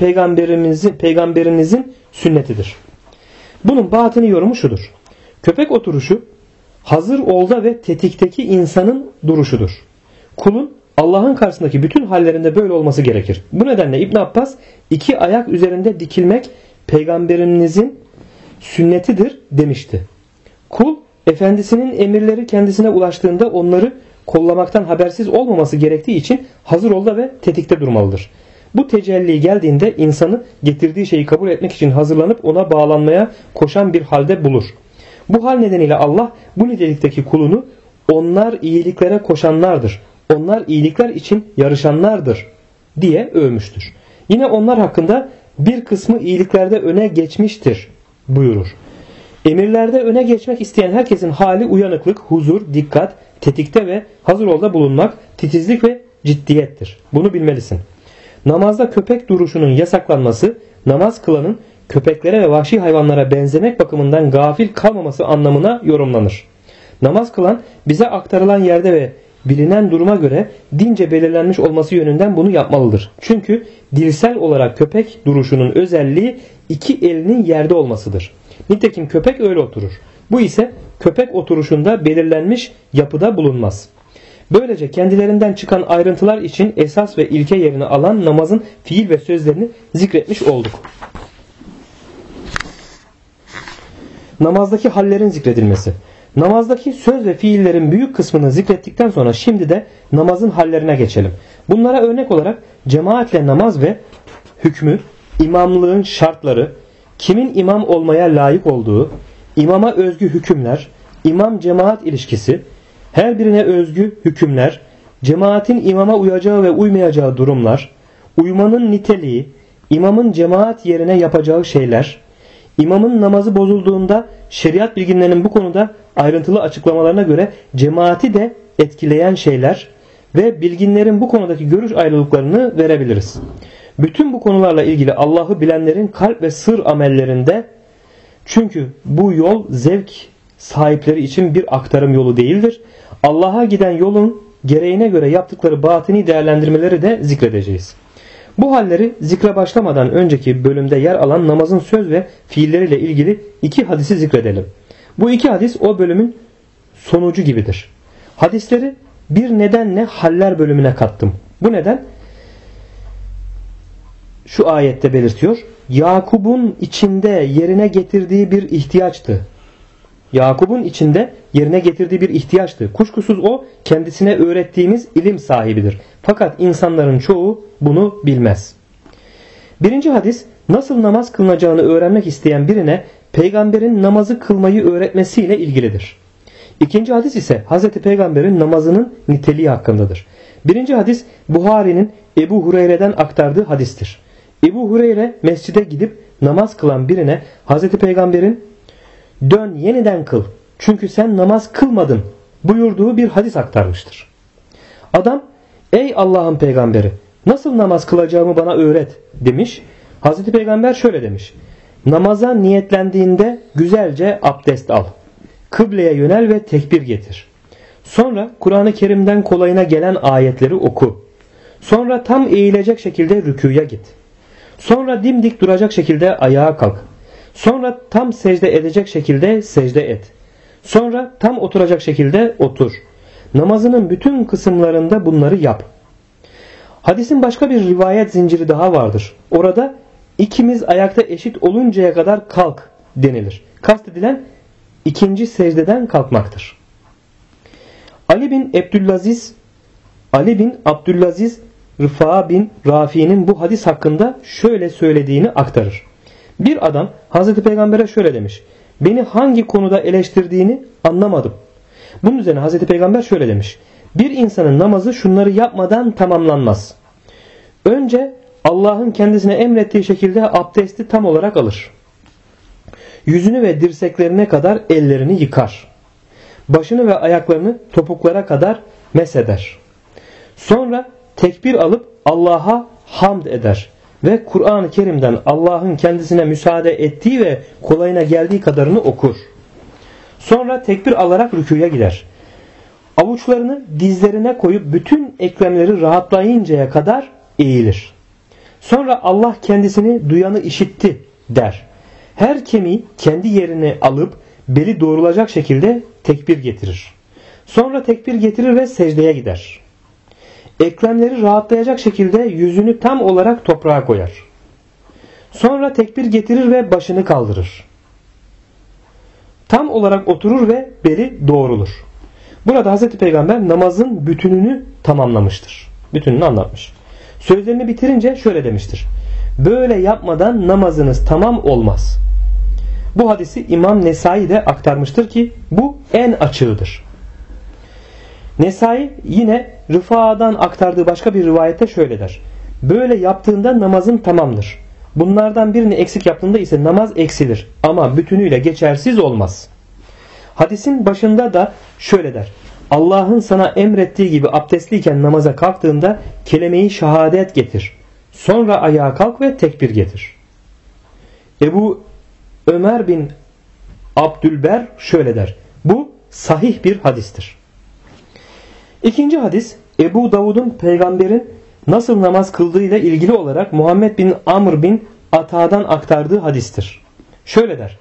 Speaker 1: peygamberinizin sünnetidir. Bunun batini yorumu şudur. Köpek oturuşu hazır olda ve tetikteki insanın duruşudur. Kulun Allah'ın karşısındaki bütün hallerinde böyle olması gerekir. Bu nedenle İbn Abbas iki ayak üzerinde dikilmek peygamberimizin sünnetidir demişti. Kul efendisinin emirleri kendisine ulaştığında onları kollamaktan habersiz olmaması gerektiği için hazır olda ve tetikte durmalıdır. Bu tecelli geldiğinde insanı getirdiği şeyi kabul etmek için hazırlanıp ona bağlanmaya koşan bir halde bulur. Bu hal nedeniyle Allah bu nitelikteki kulunu onlar iyiliklere koşanlardır, onlar iyilikler için yarışanlardır diye övmüştür. Yine onlar hakkında bir kısmı iyiliklerde öne geçmiştir buyurur. Emirlerde öne geçmek isteyen herkesin hali uyanıklık, huzur, dikkat, tetikte ve hazır olda bulunmak, titizlik ve ciddiyettir. Bunu bilmelisin. Namazda köpek duruşunun yasaklanması, namaz kılanın köpeklere ve vahşi hayvanlara benzemek bakımından gafil kalmaması anlamına yorumlanır. Namaz kılan bize aktarılan yerde ve bilinen duruma göre dince belirlenmiş olması yönünden bunu yapmalıdır. Çünkü dilsel olarak köpek duruşunun özelliği iki elinin yerde olmasıdır. Nitekim köpek öyle oturur. Bu ise köpek oturuşunda belirlenmiş yapıda bulunmaz. Böylece kendilerinden çıkan ayrıntılar için esas ve ilke yerini alan namazın fiil ve sözlerini zikretmiş olduk. Namazdaki hallerin zikredilmesi. Namazdaki söz ve fiillerin büyük kısmını zikrettikten sonra şimdi de namazın hallerine geçelim. Bunlara örnek olarak cemaatle namaz ve hükmü, imamlığın şartları, kimin imam olmaya layık olduğu, imama özgü hükümler, imam-cemaat ilişkisi, her birine özgü hükümler, cemaatin imama uyacağı ve uymayacağı durumlar, uymanın niteliği, imamın cemaat yerine yapacağı şeyler, imamın namazı bozulduğunda şeriat bilginlerinin bu konuda ayrıntılı açıklamalarına göre cemaati de etkileyen şeyler ve bilginlerin bu konudaki görüş ayrılıklarını verebiliriz. Bütün bu konularla ilgili Allah'ı bilenlerin kalp ve sır amellerinde, çünkü bu yol zevk sahipleri için bir aktarım yolu değildir. Allah'a giden yolun gereğine göre yaptıkları batini değerlendirmeleri de zikredeceğiz. Bu halleri zikre başlamadan önceki bölümde yer alan namazın söz ve fiilleriyle ilgili iki hadisi zikredelim. Bu iki hadis o bölümün sonucu gibidir. Hadisleri bir nedenle haller bölümüne kattım. Bu neden şu ayette belirtiyor. Yakub'un içinde yerine getirdiği bir ihtiyaçtı. Yakub'un içinde yerine getirdiği bir ihtiyaçtı. Kuşkusuz o kendisine öğrettiğimiz ilim sahibidir. Fakat insanların çoğu bunu bilmez. Birinci hadis, nasıl namaz kılınacağını öğrenmek isteyen birine peygamberin namazı kılmayı öğretmesiyle ilgilidir. İkinci hadis ise Hz. Peygamber'in namazının niteliği hakkındadır. Birinci hadis Buhari'nin Ebu Hureyre'den aktardığı hadistir. Ebu Hureyre mescide gidip namaz kılan birine Hz. Peygamber'in "Dön yeniden kıl, çünkü sen namaz kılmadın" buyurduğu bir hadis aktarmıştır. Adam, "Ey Allah'ın peygamberi, nasıl namaz kılacağımı bana öğret" demiş. Hz. Peygamber şöyle demiş: "Namaza niyetlendiğinde güzelce abdest al. Kıbleye yönel ve tekbir getir. Sonra Kur'an-ı Kerim'den kolayına gelen ayetleri oku. Sonra tam eğilecek şekilde rükûya git. Sonra dimdik duracak şekilde ayağa kalk. Sonra tam secde edecek şekilde secde et. Sonra tam oturacak şekilde otur. Namazının bütün kısımlarında bunları yap." Hadisin başka bir rivayet zinciri daha vardır. Orada "ikimiz ayakta eşit oluncaya kadar kalk" denilir. Kastedilen ikinci secdeden kalkmaktır. Ali bin Abdülaziz Rıfa bin Rafi'nin bu hadis hakkında şöyle söylediğini aktarır. Bir adam Hazreti Peygamber'e şöyle demiş: "Beni hangi konuda eleştirdiğini anlamadım." Bunun üzerine Hazreti Peygamber şöyle demiş: "Bir insanın namazı şunları yapmadan tamamlanmaz. Önce Allah'ın kendisine emrettiği şekilde abdesti tam olarak alır. Yüzünü ve dirseklerine kadar ellerini yıkar. Başını ve ayaklarını topuklara kadar mesheder. Sonra tekbir alıp Allah'a hamd eder ve Kur'an-ı Kerim'den Allah'ın kendisine müsaade ettiği ve kolayına geldiği kadarını okur. Sonra tekbir alarak rükûya gider. Avuçlarını dizlerine koyup bütün eklemleri rahatlayıncaya kadar eğilir. Sonra Allah kendisini duyanı işitti der. Her kemiği kendi yerini alıp beli doğrulacak şekilde tekbir getirir. Sonra tekbir getirir ve secdeye gider. Eklemleri rahatlayacak şekilde yüzünü tam olarak toprağa koyar. Sonra tekbir getirir ve başını kaldırır. Tam olarak oturur ve beli doğrulur. Burada Hz. Peygamber namazın bütününü tamamlamıştır. Bütününü anlatmış. Sözlerini bitirince şöyle demiştir: böyle yapmadan namazınız tamam olmaz. Bu hadisi İmam Nesai de aktarmıştır ki bu en açığıdır. Nesai yine Rıfa'dan aktardığı başka bir rivayette şöyle der: böyle yaptığında namazın tamamdır. Bunlardan birini eksik yaptığında ise namaz eksilir ama bütünüyle geçersiz olmaz. Hadisin başında da şöyle der: Allah'ın sana emrettiği gibi abdestliyken namaza kalktığında kelime-i şehadet getir. Sonra ayağa kalk ve tekbir getir. Ebu Ömer bin Abdülber şöyle der: bu sahih bir hadistir. İkinci hadis, Ebu Davud'un peygamberin nasıl namaz kıldığıyla ilgili olarak Muhammed bin Amr bin Ata'dan aktardığı hadistir. Şöyle der: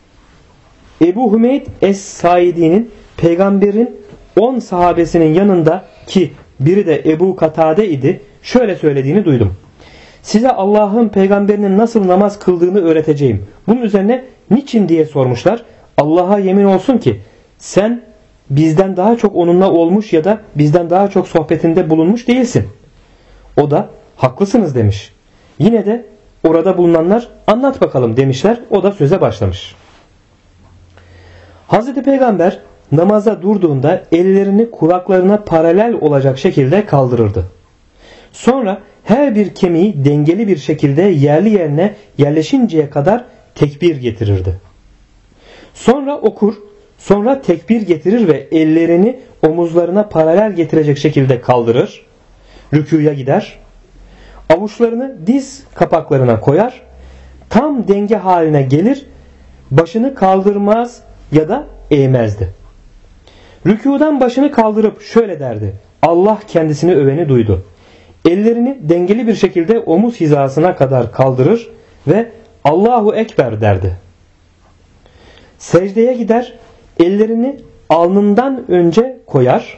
Speaker 1: Ebu Hümeyd Es-Saidi'nin peygamberin 10 sahabesinin yanında, ki biri de Ebu Katade idi, şöyle söylediğini duydum: size Allah'ın peygamberinin nasıl namaz kıldığını öğreteceğim. Bunun üzerine niçin diye sormuşlar. Allah'a yemin olsun ki sen bizden daha çok onunla olmuş ya da bizden daha çok sohbetinde bulunmuş değilsin. O da haklısınız demiş. Yine de orada bulunanlar anlat bakalım demişler. O da söze başlamış. Hazreti Peygamber namaza durduğunda ellerini kulaklarına paralel olacak şekilde kaldırırdı. Sonra her bir kemiği dengeli bir şekilde yerli yerine yerleşinceye kadar tekbir getirirdi. Sonra okur, sonra tekbir getirir ve ellerini omuzlarına paralel getirecek şekilde kaldırır, rükûya gider, avuçlarını diz kapaklarına koyar, tam denge haline gelir, başını kaldırmaz ya da eğmezdi. Rükûdan başını kaldırıp şöyle derdi: Allah kendisini öveni duydu. Ellerini dengeli bir şekilde omuz hizasına kadar kaldırır ve Allahu Ekber derdi. Secdeye gider, ellerini alnından önce koyar,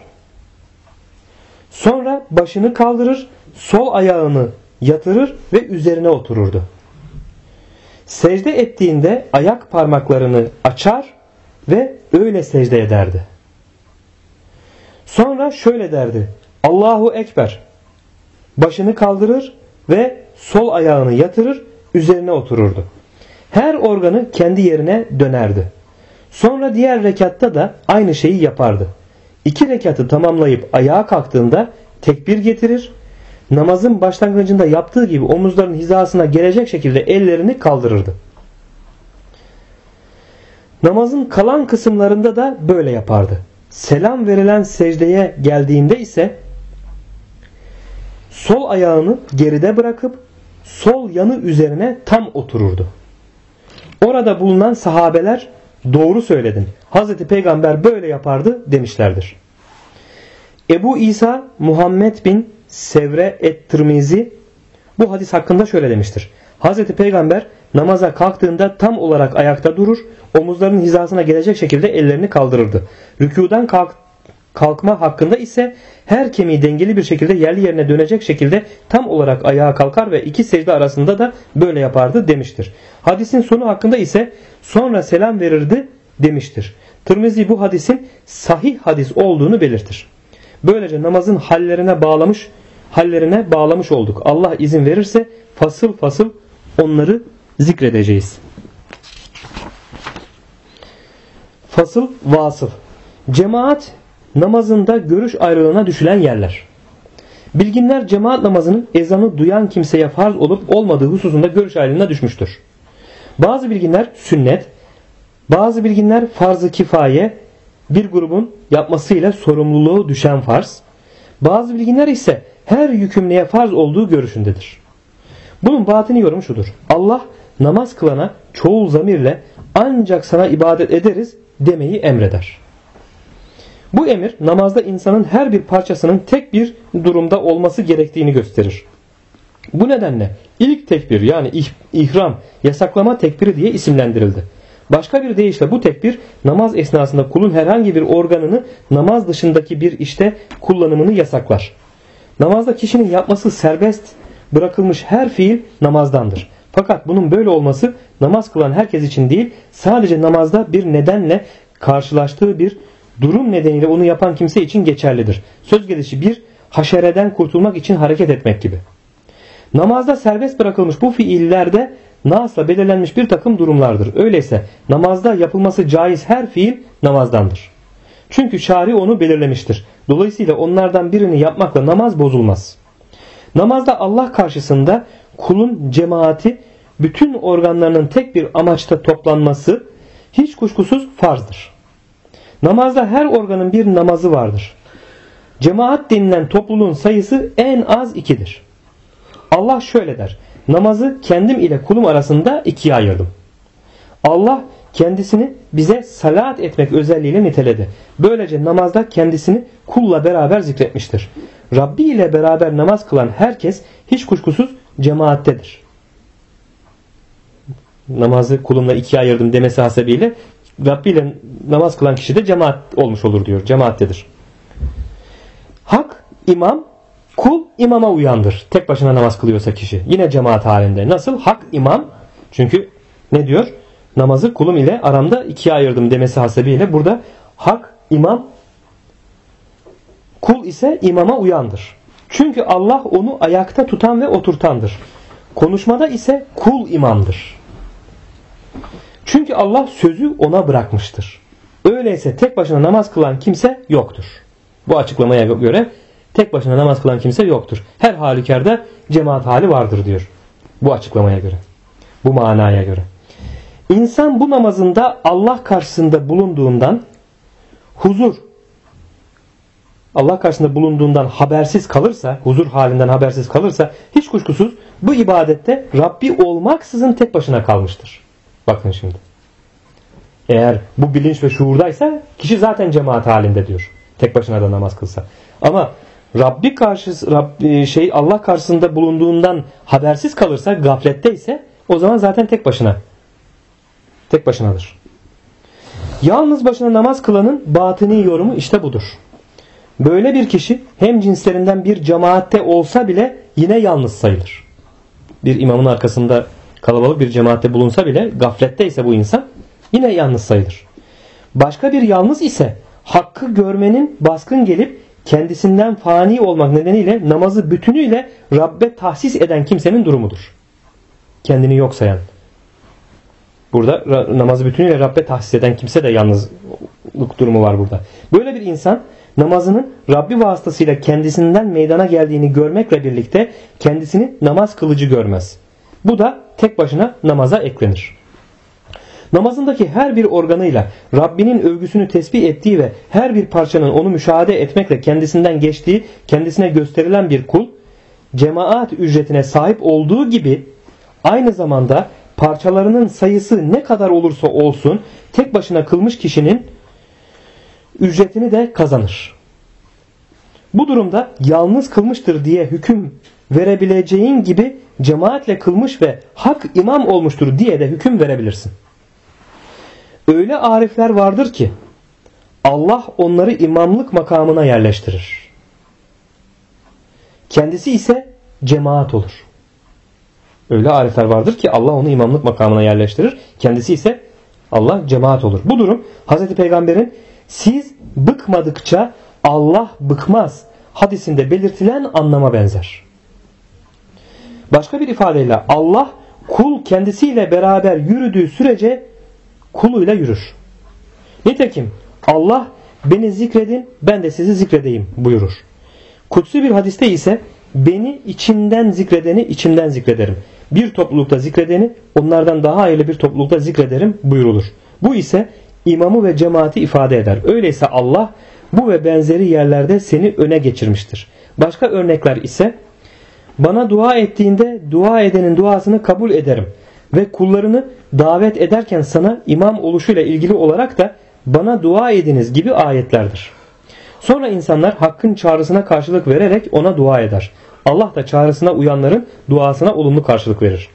Speaker 1: sonra başını kaldırır, sol ayağını yatırır ve üzerine otururdu. Secde ettiğinde ayak parmaklarını açar ve öyle secde ederdi. Sonra şöyle derdi: Allahu Ekber. Başını kaldırır ve sol ayağını yatırır, üzerine otururdu. Her organı kendi yerine dönerdi. Sonra diğer rekatta da aynı şeyi yapardı. 2 rekatı tamamlayıp ayağa kalktığında tekbir getirir, namazın başlangıcında yaptığı gibi omuzların hizasına gelecek şekilde ellerini kaldırırdı. Namazın kalan kısımlarında da böyle yapardı. Selam verilen secdeye geldiğinde ise sol ayağını geride bırakıp sol yanı üzerine tam otururdu. Orada bulunan sahabeler doğru söyledin, Hazreti Peygamber böyle yapardı demişlerdir. Ebu İsa Muhammed bin Sevre et-Tirmizi bu hadis hakkında şöyle demiştir: Hazreti Peygamber namaza kalktığında tam olarak ayakta durur, omuzlarının hizasına gelecek şekilde ellerini kaldırırdı. Rükûdan kalkma hakkında ise her kemiği dengeli bir şekilde yerli yerine dönecek şekilde tam olarak ayağa kalkar ve 2 secde arasında da böyle yapardı demiştir. Hadisin sonu hakkında ise sonra selam verirdi demiştir. Tirmizi bu hadisin sahih hadis olduğunu belirtir. Böylece namazın hallerine bağlamış olduk. Allah izin verirse fasıl fasıl onları zikredeceğiz. Fasıl vasıl. Cemaat namazında görüş ayrılığına düşülen yerler. Bilginler cemaat namazının ezanı duyan kimseye farz olup olmadığı hususunda görüş ayrılığına düşmüştür. Bazı bilginler sünnet, bazı bilginler farz-ı kifaye, bir grubun yapmasıyla sorumluluğu düşen farz, bazı bilginler ise her yükümlüye farz olduğu görüşündedir. Bunun batini yorumu şudur: Allah namaz kılana çoğul zamirle ancak sana ibadet ederiz demeyi emreder. Bu emir namazda insanın her bir parçasının tek bir durumda olması gerektiğini gösterir. Bu nedenle ilk tekbir yani ihram yasaklama tekbiri diye isimlendirildi. Başka bir deyişle bu tekbir namaz esnasında kulun herhangi bir organını namaz dışındaki bir işte kullanımını yasaklar. Namazda kişinin yapması serbest bırakılmış her fiil namazdandır. Fakat bunun böyle olması namaz kılan herkes için değil, sadece namazda bir nedenle karşılaştığı bir durum nedeniyle onu yapan kimse için geçerlidir. Söz gelişi bir haşereden kurtulmak için hareket etmek gibi. Namazda serbest bırakılmış bu fiillerde nasla belirlenmiş bir takım durumlardır. Öyleyse namazda yapılması caiz her fiil namazdandır. Çünkü şari onu belirlemiştir. Dolayısıyla onlardan birini yapmakla namaz bozulmaz. Namazda Allah karşısında kulun cemaati bütün organlarının tek bir amaçta toplanması hiç kuşkusuz farzdır. Namazda her organın bir namazı vardır. Cemaat denilen topluluğun sayısı en az 2'dir. Allah şöyle der: namazı kendim ile kulum arasında ikiye ayırdım. Allah kendisini bize salat etmek özelliğiyle niteledi. Böylece namazda kendisini kulla beraber zikretmiştir. Rabbi ile beraber namaz kılan herkes hiç kuşkusuz cemaattedir. Namazı kulumla ikiye ayırdım demesi hasebiyle Rabbi ile namaz kılan kişi de cemaat olmuş olur diyor. Cemaattedir. Hak imam, kul imama uyandır. Tek başına namaz kılıyorsa kişi. Yine cemaat halinde. Nasıl? Hak imam. Çünkü ne diyor? Namazı kulum ile aramda ikiye ayırdım demesi hasebiyle burada hak imam, kul ise imama uyandır. Çünkü Allah onu ayakta tutan ve oturtandır. Konuşmada ise kul imamdır. Çünkü Allah sözü ona bırakmıştır. Öyleyse tek başına namaz kılan kimse yoktur. Bu açıklamaya göre tek başına namaz kılan kimse yoktur. Her halükarda cemaat hali vardır diyor. Bu açıklamaya göre. Bu manaya göre. İnsan bu namazında Allah karşısında bulunduğundan Allah karşısında bulunduğundan habersiz kalırsa, huzur halinden habersiz kalırsa hiç kuşkusuz bu ibadette Rabbi olmaksızın tek başına kalmıştır. Bakın şimdi. Eğer bu bilinç ve şuurdaysa kişi zaten cemaat halinde diyor. Tek başına da namaz kılsa. Ama Allah karşısında bulunduğundan habersiz kalırsa, gaflette ise o zaman zaten tek başınadır. Yalnız başına namaz kılanın batini yorumu işte budur. Böyle bir kişi hem cinslerinden bir cemaatte olsa bile yine yalnız sayılır. Bir imamın arkasında kalabalık bir cemaatte bulunsa bile gaflette ise bu insan yine yalnız sayılır. Başka bir yalnız ise hakkı görmenin baskın gelip kendisinden fani olmak nedeniyle namazı bütünüyle Rabbe tahsis eden kimsenin durumudur. Kendini yok sayan. Burada namazı bütünüyle Rabbe tahsis eden kimse de yalnızlık durumu var burada. Böyle bir insan namazının Rabbi vasıtasıyla kendisinden meydana geldiğini görmekle birlikte kendisini namaz kılıcı görmez. Bu da tek başına namaza eklenir. Namazındaki her bir organıyla Rabbinin övgüsünü tesbih ettiği ve her bir parçanın onu müşahede etmekle kendisinden geçtiği, kendisine gösterilen bir kul, cemaat ücretine sahip olduğu gibi aynı zamanda parçalarının sayısı ne kadar olursa olsun tek başına kılmış kişinin ücretini de kazanır. Bu durumda yalnız kılmıştır diye hüküm verebileceğin gibi cemaatle kılmış ve hak imam olmuştur diye de hüküm verebilirsin. Öyle arifler vardır ki Allah onları imamlık makamına yerleştirir. Kendisi ise cemaat olur. Öyle arifler vardır ki Allah onu imamlık makamına yerleştirir. Kendisi ise Allah cemaat olur. Bu durum Hz. Peygamber'in siz bıkmadıkça Allah bıkmaz hadisinde belirtilen anlama benzer. Başka bir ifadeyle Allah kul kendisiyle beraber yürüdüğü sürece kuluyla yürür. Nitekim Allah beni zikredin ben de sizi zikredeyim buyurur. Kutsi bir hadiste ise beni içimden zikredeni içimden zikrederim. Bir toplulukta zikredeni onlardan daha hayırlı bir toplulukta zikrederim buyurulur. Bu ise imamı ve cemaati ifade eder. Öyleyse Allah bu ve benzeri yerlerde seni öne geçirmiştir. Başka örnekler ise bana dua ettiğinde dua edenin duasını kabul ederim ve kullarını davet ederken sana imam oluşuyla ilgili olarak da bana dua ediniz gibi ayetlerdir. Sonra insanlar hakkın çağrısına karşılık vererek ona dua eder. Allah da çağrısına uyanların duasına olumlu karşılık verir.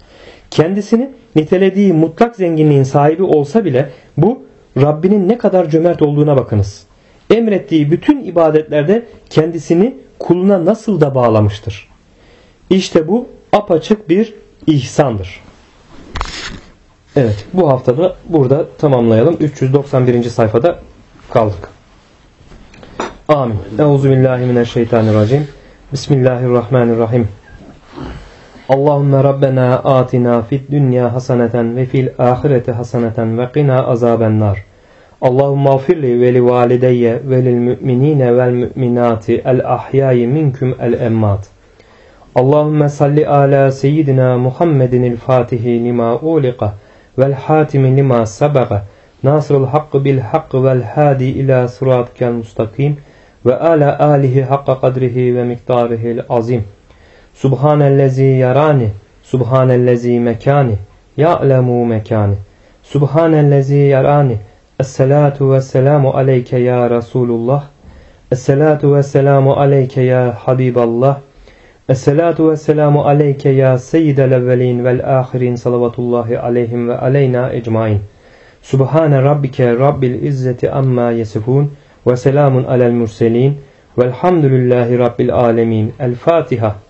Speaker 1: Kendisini nitelediği mutlak zenginliğin sahibi olsa bile bu Rabbinin ne kadar cömert olduğuna bakınız. Emrettiği bütün ibadetlerde kendisini kuluna nasıl da bağlamıştır. İşte bu apaçık bir ihsandır. Evet, bu haftada burada tamamlayalım. 391. sayfada kaldık. Amin. Euzubillahimineşşeytanirracim. Bismillahirrahmanirrahim. Allahümme Rabbena atina fid dünya haseneten ve fil ahireti haseneten ve qina azabennar. Allahümme afirli ve li valideyye ve lil müminine vel müminati el ahyayi minküm el emmat. Allahümme salli ala seyyidina Muhammedinil fatihi lima uliqa vel hatimi lima sabaga nasrul hakkı bil hakkı vel hadi ila sıratkel mustakim ve ala alihi hakka kadrihi ve miktarihil azim. Subhanellezi yarani, subhanellezi mekani, ya'lemu mekani. Subhanellezi yarani. Esselatu vesselamu aleyke ya Resulullah. Esselatu vesselamu aleyke ya Habiballah. Esselatu vesselamu aleyke ya seyyidel evvelin vel ahirin salavatullahi aleyhim ve aleyna ecmain. Subhane rabbike rabbil izzeti amma yesifun ve selamun alel murselin velhamdülillahi rabbil alemin. El Fatiha.